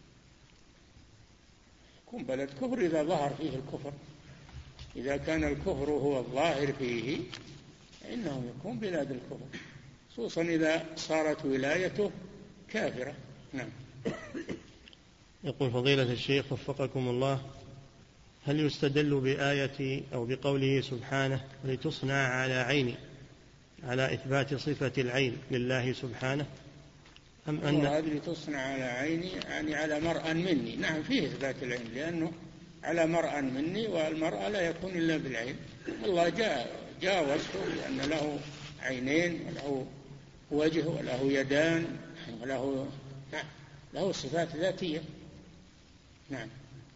Speaker 2: يكون بلد كفر إذا ظهر فيه الكفر، إذا كان الكفر هو الظاهر فيه إنه يكون بلاد الكفر، خصوصا إذا صارت ولايته كافرة. نعم.
Speaker 1: يقول فضيلة الشيخ وفقكم الله: هل يستدل بآية أو بقوله سبحانه لتصنع على عيني على إثبات صفة العين لله سبحانه، أم أن
Speaker 2: هذه لتصنع على عيني يعني على مرأى مني؟ نعم، فيه إثبات العين، لأنه على مرأى مني، والمرأة لا يكون إلا بالعين. الله جاء جاء وصفه بأن له عينين وله وجه وله يدان وله نعم له صفات ذاتية. نعم.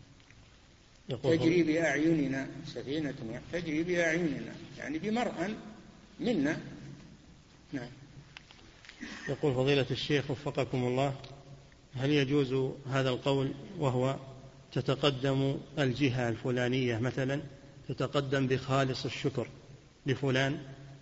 Speaker 2: تجري بأعيننا سفينة تجري بأعيننا يعني بمرأى منا. نعم.
Speaker 1: يقول فضيلة الشيخ وفقكم الله: هل يجوز هذا القول وهو تتقدم الجهة الفلانية مثلا تتقدم بخالص الشكر لفلان؟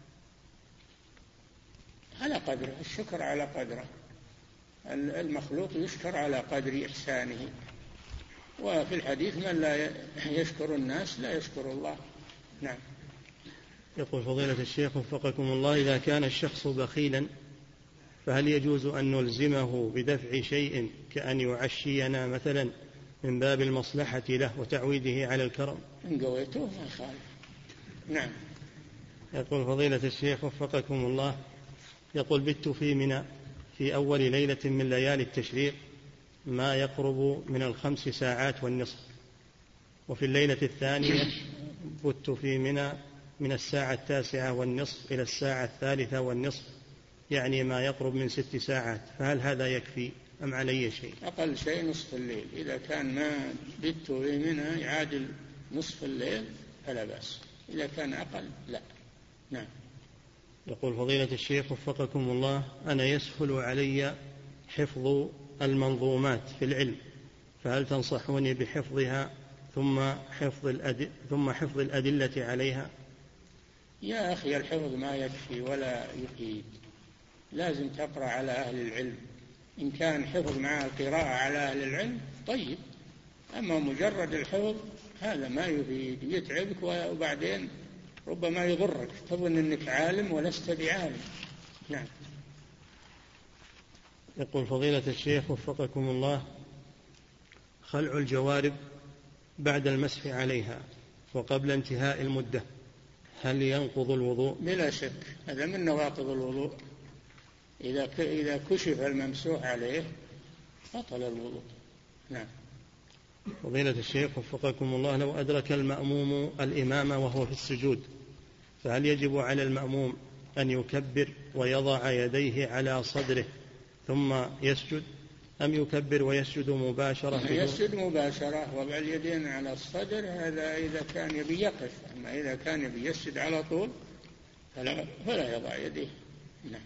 Speaker 2: على قدره الشكر، على قدره المخلوق يشكر على قدر إحسانه، وفي الحديث من لا يشكر الناس لا يشكر الله. نعم.
Speaker 1: يقول فضيلة الشيخ وفقكم الله: إذا كان الشخص بخيلا فهل يجوز أن نلزمه بدفع شيء كأن يعشينا مثلا من باب المصلحة له وتعويده على الكرم؟
Speaker 2: إن قويته ما خالف. نعم.
Speaker 1: يقول فضيلة الشيخ وفقكم الله: يقول بت في منى في أول ليلة من ليالي التشريق ما يقرب من الخمس ساعات والنصف، وفي الليلة الثانية بت في منى من الساعة التاسعة والنصف إلى الساعة الثالثة والنصف، يعني ما يقرب من ست ساعات، فهل هذا يكفي أم علي شيء؟
Speaker 2: أقل شيء نصف الليل، إذا كان ما بت في منى يعادل نصف الليل فلا بأس، إذا كان أقل لا. نعم.
Speaker 1: يقول فضيلة الشيخ وفقكم الله: أنا يسهل علي حفظ المنظومات في العلم، فهل تنصحوني بحفظها ثم حفظ الأد... ثم حفظ الأدلة عليها؟
Speaker 2: يا أخي الحفظ ما يكفي ولا يفيد، لازم تقرأ على أهل العلم. إن كان حفظ مع القراءة على أهل العلم طيب، أما مجرد الحفظ هذا ما يفيد، يتعبك وبعدين ربما يضرك، تظن أنك عالم ولست بعالم. نعم.
Speaker 1: يقول فضيلة الشيخ وفقكم الله: خلع الجوارب بعد المسح عليها وقبل انتهاء المدة هل ينقض الوضوء؟
Speaker 2: بلا شك هذا من نواقض الوضوء، إذا إذا كشف الممسوح عليه بطل الوضوء. نعم.
Speaker 1: فضيلة الشيخ وفقكم الله: لو أدرك المأموم الإمام وهو في السجود فهل يجب على المأموم أن يكبر ويضع يديه على صدره ثم يسجد، أم يكبر ويسجد مباشرة؟
Speaker 2: يسجد مباشرة، وضع اليدين على الصدر هذا إذا كان يبي يقف، أما إذا كان يبي يسجد على طول فلا, فلا يضع يديه. نعم.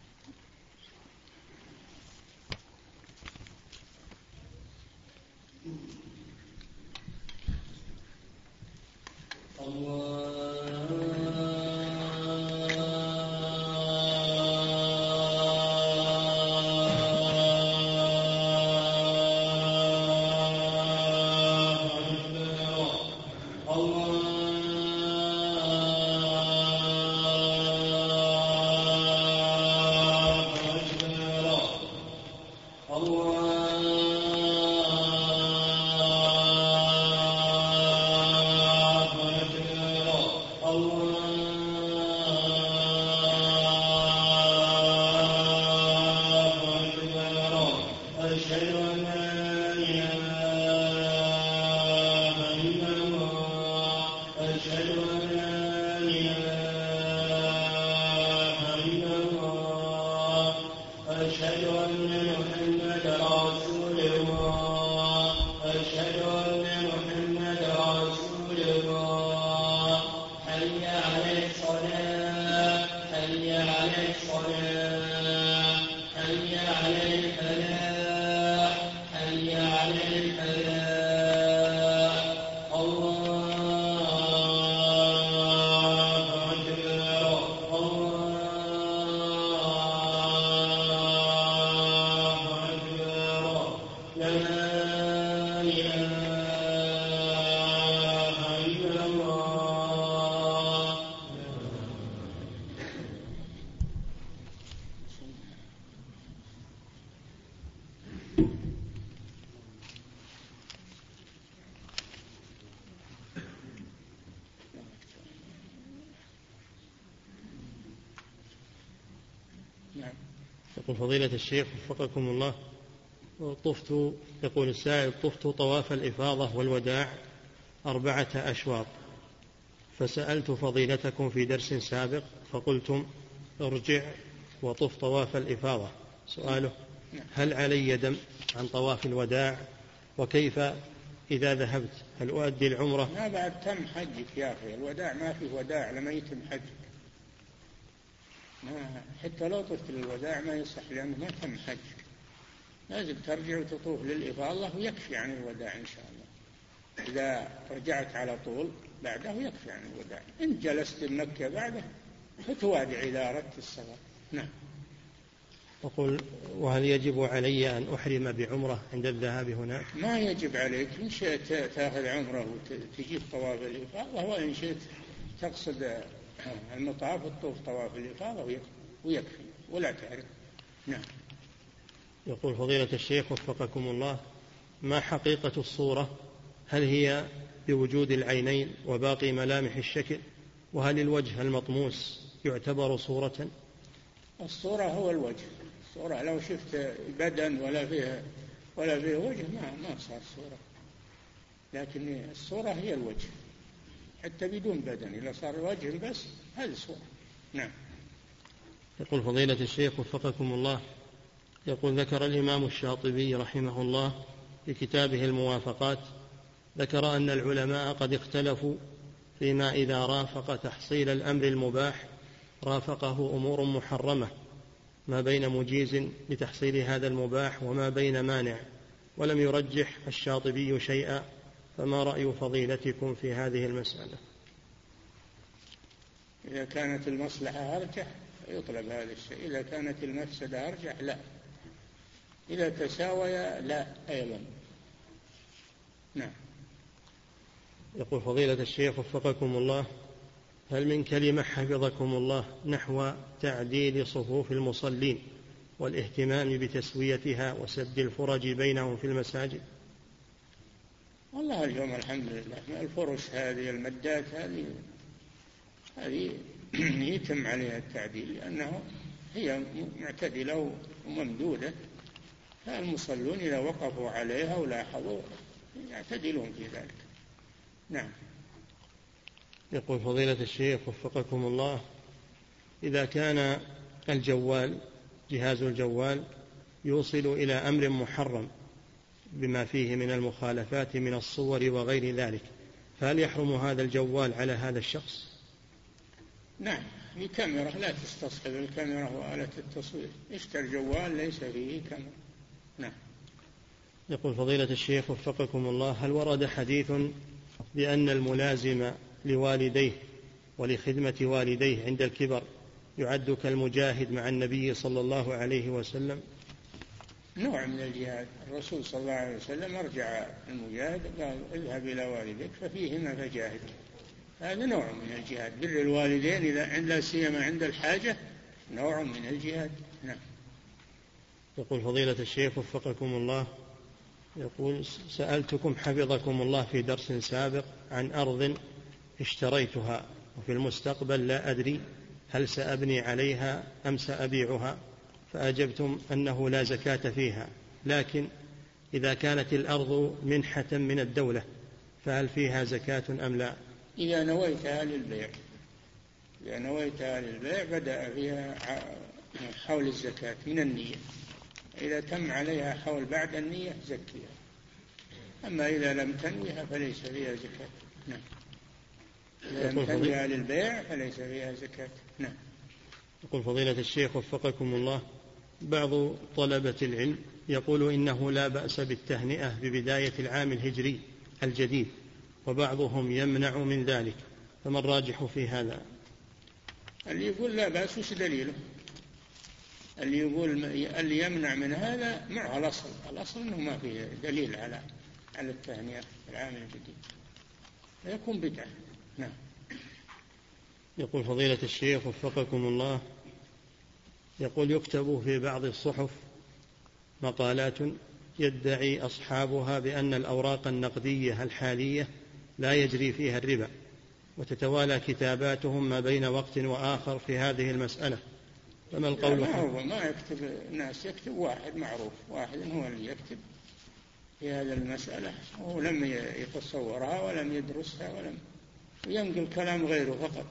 Speaker 1: يقول فضيلة الشيخ وفقكم الله: طفت يقول السائل طفت طواف الإفاضة والوداع أربعة أشواط، فسألت فضيلتكم في درس سابق فقلتم ارجع وطف طواف الإفاضة. سؤاله: هل علي دم عن طواف الوداع؟ وكيف إذا ذهبت هل أؤدي العمرة؟
Speaker 2: ما بعد تم حجك يا أخي، الوداع ما فيه وداع لما يتم حجك، ما حتى لو طفت للوداع ما يصح لأنه ما تم حجك، لازم ترجع وتطوف للإفاضة ويكفي عن الوداع إن شاء الله. إذا رجعت على طول بعده يكفي عن الوداع، إن جلست بمكة بعده فتوادع إذا أردت السفر. نعم.
Speaker 1: أقول: وهل يجب علي أن أحرم بعمرة عند الذهاب هناك؟
Speaker 2: ما يجب عليك، إن شئت تأخذ عمرة وتجيب طواف الإفاضة، وإن شئت تقصد المطاف الطوف طواف الإفاضة ويكفي ولا تعرف. نعم.
Speaker 1: يقول فضيلة الشيخ وفقكم الله: ما حقيقة الصورة؟ هل هي بوجود العينين وباقي ملامح الشكل؟ وهل الوجه المطموس يعتبر صورة؟
Speaker 2: الصورة هو الوجه، الصورة لو شفت بدن ولا فيها ولا فيه وجه ما ما صار صورة، لكن الصورة هي الوجه حتى بدون بدن، إذا صار وجه بس هذه صورة. نعم.
Speaker 1: يقول فضيلة الشيخ وفقكم الله: يقول ذكر الإمام الشاطبي رحمه الله في كتابه الموافقات ذكر أن العلماء قد اختلفوا فيما إذا رافق تحصيل الأمر المباح رافقه أمور محرمة، ما بين مجيز لتحصيل هذا المباح وما بين مانع، ولم يرجح الشاطبي شيئا، فما رأي فضيلتكم في هذه المسألة؟
Speaker 2: إذا كانت المصلحة أرجح يطلب هذا الشيء، إذا كانت المفسدة أرجح لا، إذا تساويا لا أيضا. نعم.
Speaker 1: يقول فضيلة الشيخ وفقكم الله: هل من كلمة حفظكم الله نحو تعديل صفوف المصلين والاهتمام بتسويتها وسد الفرج بينهم في المساجد؟
Speaker 2: والله اليوم الحمد لله الفرش هذه المدات هذه هذه يتم عليها التعديل، لأنه هي معتدلة وممدودة، فالمصلون إذا وقفوا عليها ولاحظوا يعتدلون في ذلك. نعم.
Speaker 1: يقول فضيلة الشيخ وفقكم الله: إذا كان الجوال جهاز الجوال يوصل إلى أمر محرم بما فيه من المخالفات من الصور وغير ذلك، فهل يحرم هذا الجوال على هذا الشخص؟
Speaker 2: نعم، هي كاميرا لا تستصحب الكاميرا وآلة التصوير، اشتري جوال ليس فيه كاميرا. نعم.
Speaker 1: يقول فضيلة الشيخ وفقكم الله: هل ورد حديث بأن الملازم لوالديه ولخدمة والديه عند الكبر يعد كالمجاهد مع النبي صلى الله عليه وسلم؟
Speaker 2: نوع من الجهاد، الرسول صلى الله عليه وسلم أرجع المجاهد قال اذهب إلى والديك ففيهما فجاهد، هذا نوع من الجهاد. بر الوالدين إذا عند سيما عند الحاجة نوع من الجهاد. نعم.
Speaker 1: يقول فضيلة الشيخ وفقكم الله: يقول سألتكم حفظكم الله في درس سابق عن أرض اشتريتها وفي المستقبل لا أدري هل سأبني عليها أم سأبيعها، فأجبتم أنه لا زكاة فيها، لكن إذا كانت الأرض منحة من الدولة فهل فيها زكاة أم لا؟
Speaker 2: إذا نويتها للبيع إذا نويتها للبيع بدأ فيها حول الزكاة من النية، إذا تم عليها حول بعد النية زكيها، أما إذا لم تنويها فليس فيها زكاة. نعم. إذا لم تنويها للبيع فليس فيها زكاة. نعم.
Speaker 1: يقول فضيلة الشيخ وفقكم الله: بعض طلبة العلم يقول إنه لا بأس بالتهنئة ببداية العام الهجري الجديد، وبعضهم يمنع من ذلك، فما الراجح في هذا؟
Speaker 2: اللي يقول لا بأس وش دليله؟ اللي يقول اللي يمنع من هذا معه الأصل، الأصل أنه ما فيه دليل على على التهنئة في العام الجديد، فيكون بدعة. نعم.
Speaker 1: يقول فضيلة الشيخ وفقكم الله: يقول يكتب في بعض الصحف مقالات يدعي أصحابها بأن الأوراق النقدية الحالية لا يجري فيها الربا، وتتوالى كتاباتهم ما بين وقت وآخر في هذه المسألة، فما القول؟
Speaker 2: ما هو ما يكتب الناس، يكتب واحد معروف، واحد هو اللي يكتب في هذه المسألة، وهو لم يتصورها ولم يدرسها ولم ينقل كلام غيره فقط.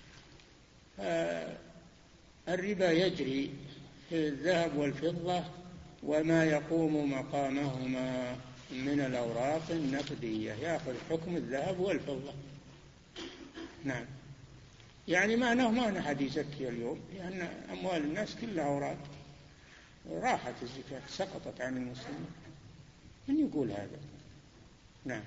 Speaker 2: الربا يجري في الذهب والفضة وما يقوم مقامهما من الأوراق النقدية، يأخذ حكم الذهب والفضة. نعم. يعني معناه ما أحد يزكي اليوم، لأن أموال الناس كلها أوراق، راحت الزكاة سقطت عن المسلمين. من يقول هذا؟ نعم.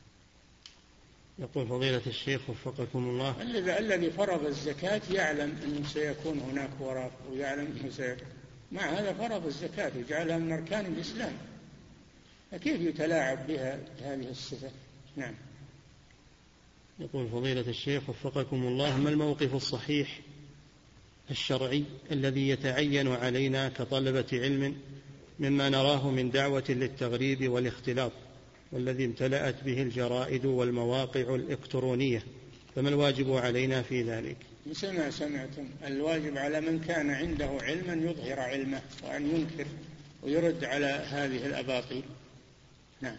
Speaker 1: يقول فضيلة الشيخ وفقكم الله:
Speaker 2: الذي فرض الزكاة يعلم أنه سيكون هناك وراق، ويعلم أنه سيكون مع هذا فرض الزكاة وجعلها من أركان الإسلام، فكيف يتلاعب بها هذه الصفة؟ نعم.
Speaker 1: يقول فضيلة الشيخ وفقكم الله: ما الموقف الصحيح الشرعي الذي يتعين علينا كطلبة علم مما نراه من دعوة للتغريب والاختلاط، والذي امتلأت به الجرائد والمواقع الإلكترونية، فما الواجب علينا في ذلك؟
Speaker 2: مثل ما سمعتم، الواجب على من كان عنده علما يظهر علمه، وأن ينكر ويرد على هذه الأباطيل. نعم.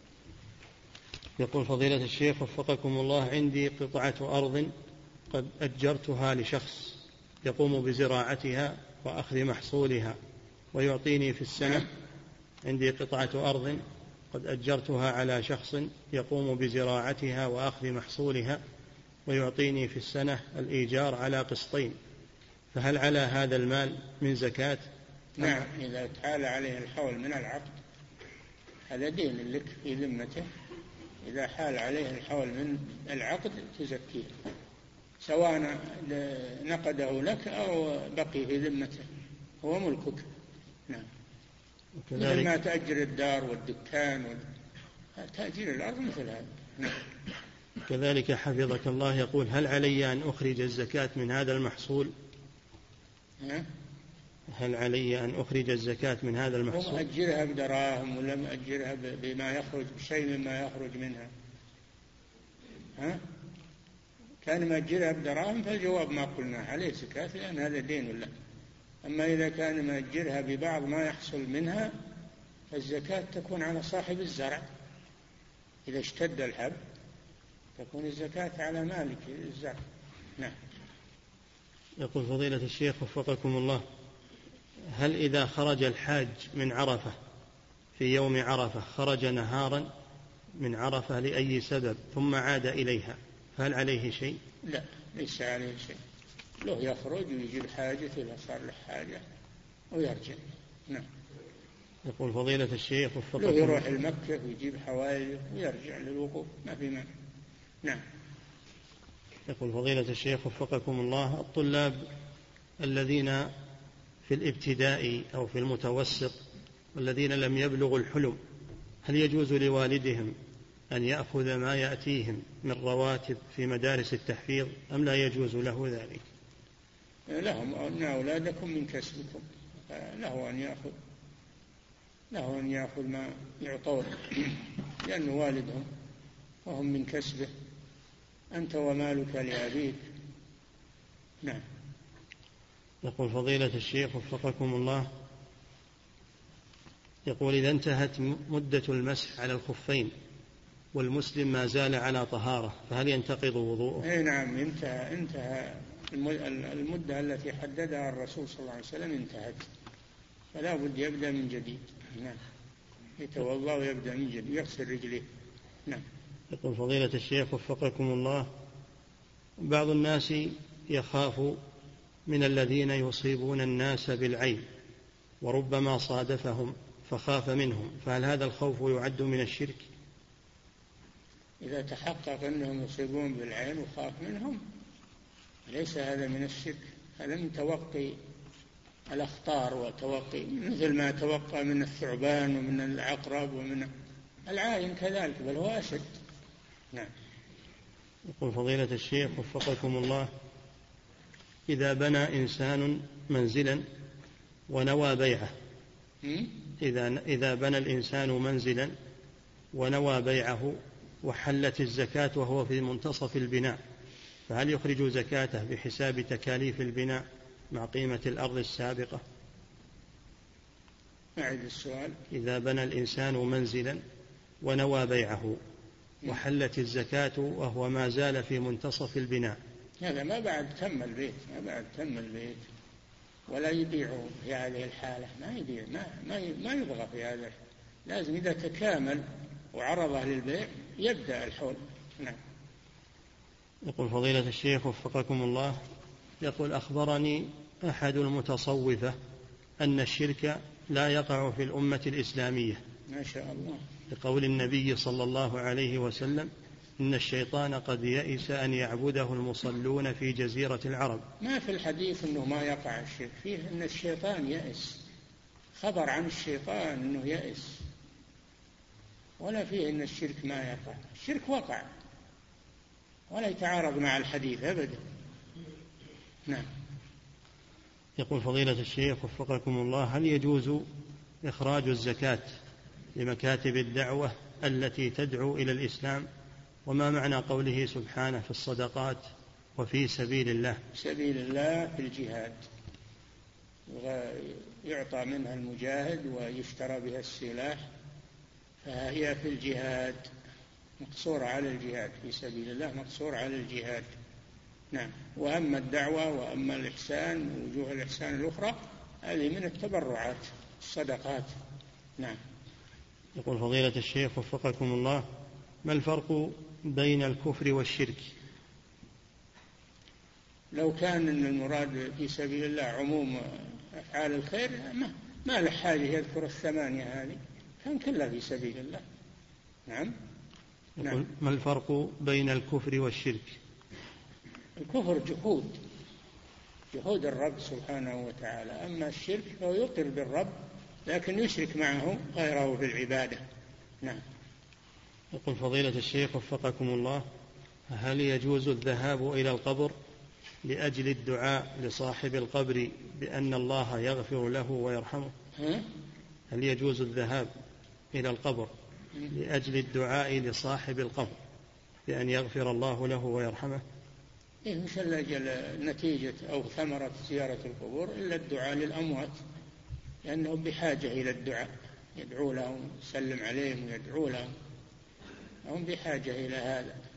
Speaker 1: يقول فضيلة الشيخ وفقكم الله: عندي قطعة أرض قد أجرتها لشخص يقوم بزراعتها وأخذ محصولها ويعطيني في السنة. عندي قطعة أرض قد أجرتها على شخص يقوم بزراعتها وأخذ محصولها ويعطيني في السنة الإيجار على قسطين، فهل على هذا المال من زكاة؟
Speaker 2: نعم، إذا تحال عليه الحول من العقد هذا دين لك في ذمته، إذا حال عليه الحول من العقد تزكيه سواء نقده لك أو بقي في ذمته، هو ملكك. نعم، مثل ما تأجر الدار والدكان تأجير الأرض مثل هذا. نعم.
Speaker 1: كذلك حفظك الله يقول: هل علي أن أخرج الزكاة من هذا المحصول؟
Speaker 2: ها؟
Speaker 1: هل علي أن أخرج الزكاة من هذا المحصول؟
Speaker 2: ومأجرها بدراهم ولا مأجرها بما يخرج بشيء مما يخرج منها؟ ها؟ كان مأجرها بدراهم فالجواب ما قلنا عليه زكاة لأن هذا دين له. أما إذا كان مأجرها ببعض ما يحصل منها فالزكاة تكون على صاحب الزرع، إذا اشتد الحب تكون الزكاة على مالك الزرع. نعم.
Speaker 1: يقول فضيلة الشيخ وفقكم الله: هل إذا خرج الحاج من عرفة في يوم عرفة خرج نهارا من عرفة لأي سبب ثم عاد إليها فهل عليه شيء؟
Speaker 2: لا، ليس عليه شيء، له يخرج ويجيب حاجته إذا صار له حاجة ويرجع. نعم.
Speaker 1: يقول فضيلة الشيخ وفقكم
Speaker 2: له يروح المكة ويجيب حوائجه ويرجع للوقوف، ما في مانع. نعم.
Speaker 1: يقول فضيلة الشيخ وفقكم الله: الطلاب الذين في الابتدائي أو في المتوسط والذين لم يبلغوا الحلم هل يجوز لوالدهم أن يأخذ ما يأتيهم من رواتب في مدارس التحفيظ أم لا يجوز له ذلك؟
Speaker 2: لهم أن أولادكم من كسبكم، له أن يأخذ له أن يأخذ ما يعطون لأنه والدهم وهم من كسبه، أنت ومالك لأبيك. نعم.
Speaker 1: يقول فضيلة الشيخ وفقكم الله: يقول إذا انتهت مدة المسح على الخفين والمسلم ما زال على طهارة فهل ينتقض وضوءه؟
Speaker 2: أي نعم، انتهى انتهى المدة التي حددها الرسول صلى الله عليه وسلم انتهت، فلا بد يبدأ من جديد. نعم، يتوضأ ويبدأ من جديد يغسل رجليه. نعم.
Speaker 1: يقول فضيلة الشيخ وفقكم الله: بعض الناس يخاف من الذين يصيبون الناس بالعين وربما صادفهم فخاف منهم، فهل هذا الخوف يعد من الشرك؟
Speaker 2: إذا تحقق أنهم يصيبون بالعين وخاف منهم ليس هذا من الشرك، هذا من توقي الأخطار وتوقي، مثل ما توقع من الثعبان ومن العقرب ومن العين كذلك، بل هو أشد. نعم.
Speaker 1: يقول فضيلة الشيخ وفقكم الله: إذا بنى إنسان منزلا ونوى بيعه إذا إذا بنى الإنسان منزلا ونوى بيعه وحلت الزكاة وهو في منتصف البناء فهل يخرج زكاته بحساب تكاليف البناء مع قيمة الأرض السابقة؟
Speaker 2: أعد السؤال.
Speaker 1: إذا بنى الإنسان منزلا ونوى بيعه وحلت الزكاة وهو ما زال في منتصف البناء،
Speaker 2: هذا ما بعد تم البيت، ما بعد تم البيت ولا يبيعه في هذه الحالة، ما يبيع، ما ما ما يبغى في هذا، لازم إذا تكامل وعرضه للبيع يبدأ الحول. نعم.
Speaker 1: يقول فضيلة الشيخ وفقكم الله: يقول أخبرني أحد المتصوفة أن الشرك لا يقع في الأمة الإسلامية
Speaker 2: ما شاء الله،
Speaker 1: لقول النبي صلى الله عليه وسلم: إن الشيطان قد يئس أن يعبده المصلون في جزيرة العرب.
Speaker 2: ما في الحديث أنه ما يقع الشرك، فيه أن الشيطان يئس، خبر عن الشيطان أنه يئس، ولا فيه أن الشرك ما يقع، الشرك وقع ولا يتعارض مع الحديث أبدا. نعم.
Speaker 1: يقول فضيلة الشيخ وفقكم الله: هل يجوز إخراج الزكاة لمكاتب الدعوة التي تدعو إلى الإسلام؟ وما معنى قوله سبحانه في الصدقات وفي سبيل الله؟
Speaker 2: سبيل الله في الجهاد، يعطى منها المجاهد ويشترى بها السلاح، فهي في الجهاد مقصورة على الجهاد، في سبيل الله مقصورة على الجهاد. نعم. وأما الدعوة وأما الإحسان ووجوه الإحسان الأخرى هذه من التبرعات الصدقات. نعم.
Speaker 1: يقول فضيلة الشيخ وفقكم الله، ما الفرق بين الكفر والشرك؟
Speaker 2: لو كان إن المراد في سبيل الله عموم أفعال الخير ما, ما له حاجة يذكر الثمانية هذه، كان كلها في سبيل الله. نعم.
Speaker 1: نعم. ما الفرق بين الكفر والشرك؟
Speaker 2: الكفر جحود جحود الرب سبحانه وتعالى، أما الشرك فهو يقر بالرب لكن يشرك معه غيره في العبادة. نعم.
Speaker 1: يقول فضيلة الشيخ وفقكم الله، هل يجوز الذهاب إلى القبر لأجل الدعاء لصاحب القبر بأن الله يغفر له ويرحمه؟ هل يجوز الذهاب إلى القبر لأجل الدعاء لصاحب القبر بأن يغفر الله له ويرحمه؟
Speaker 2: إيه مش نتيجة أو ثمرة زيارة القبور إلا الدعاء للأموات، لأنهم بحاجة إلى الدعاء، يدعو لهم، يسلم عليهم ويدعو لهم، هم بحاجة إلى هذا.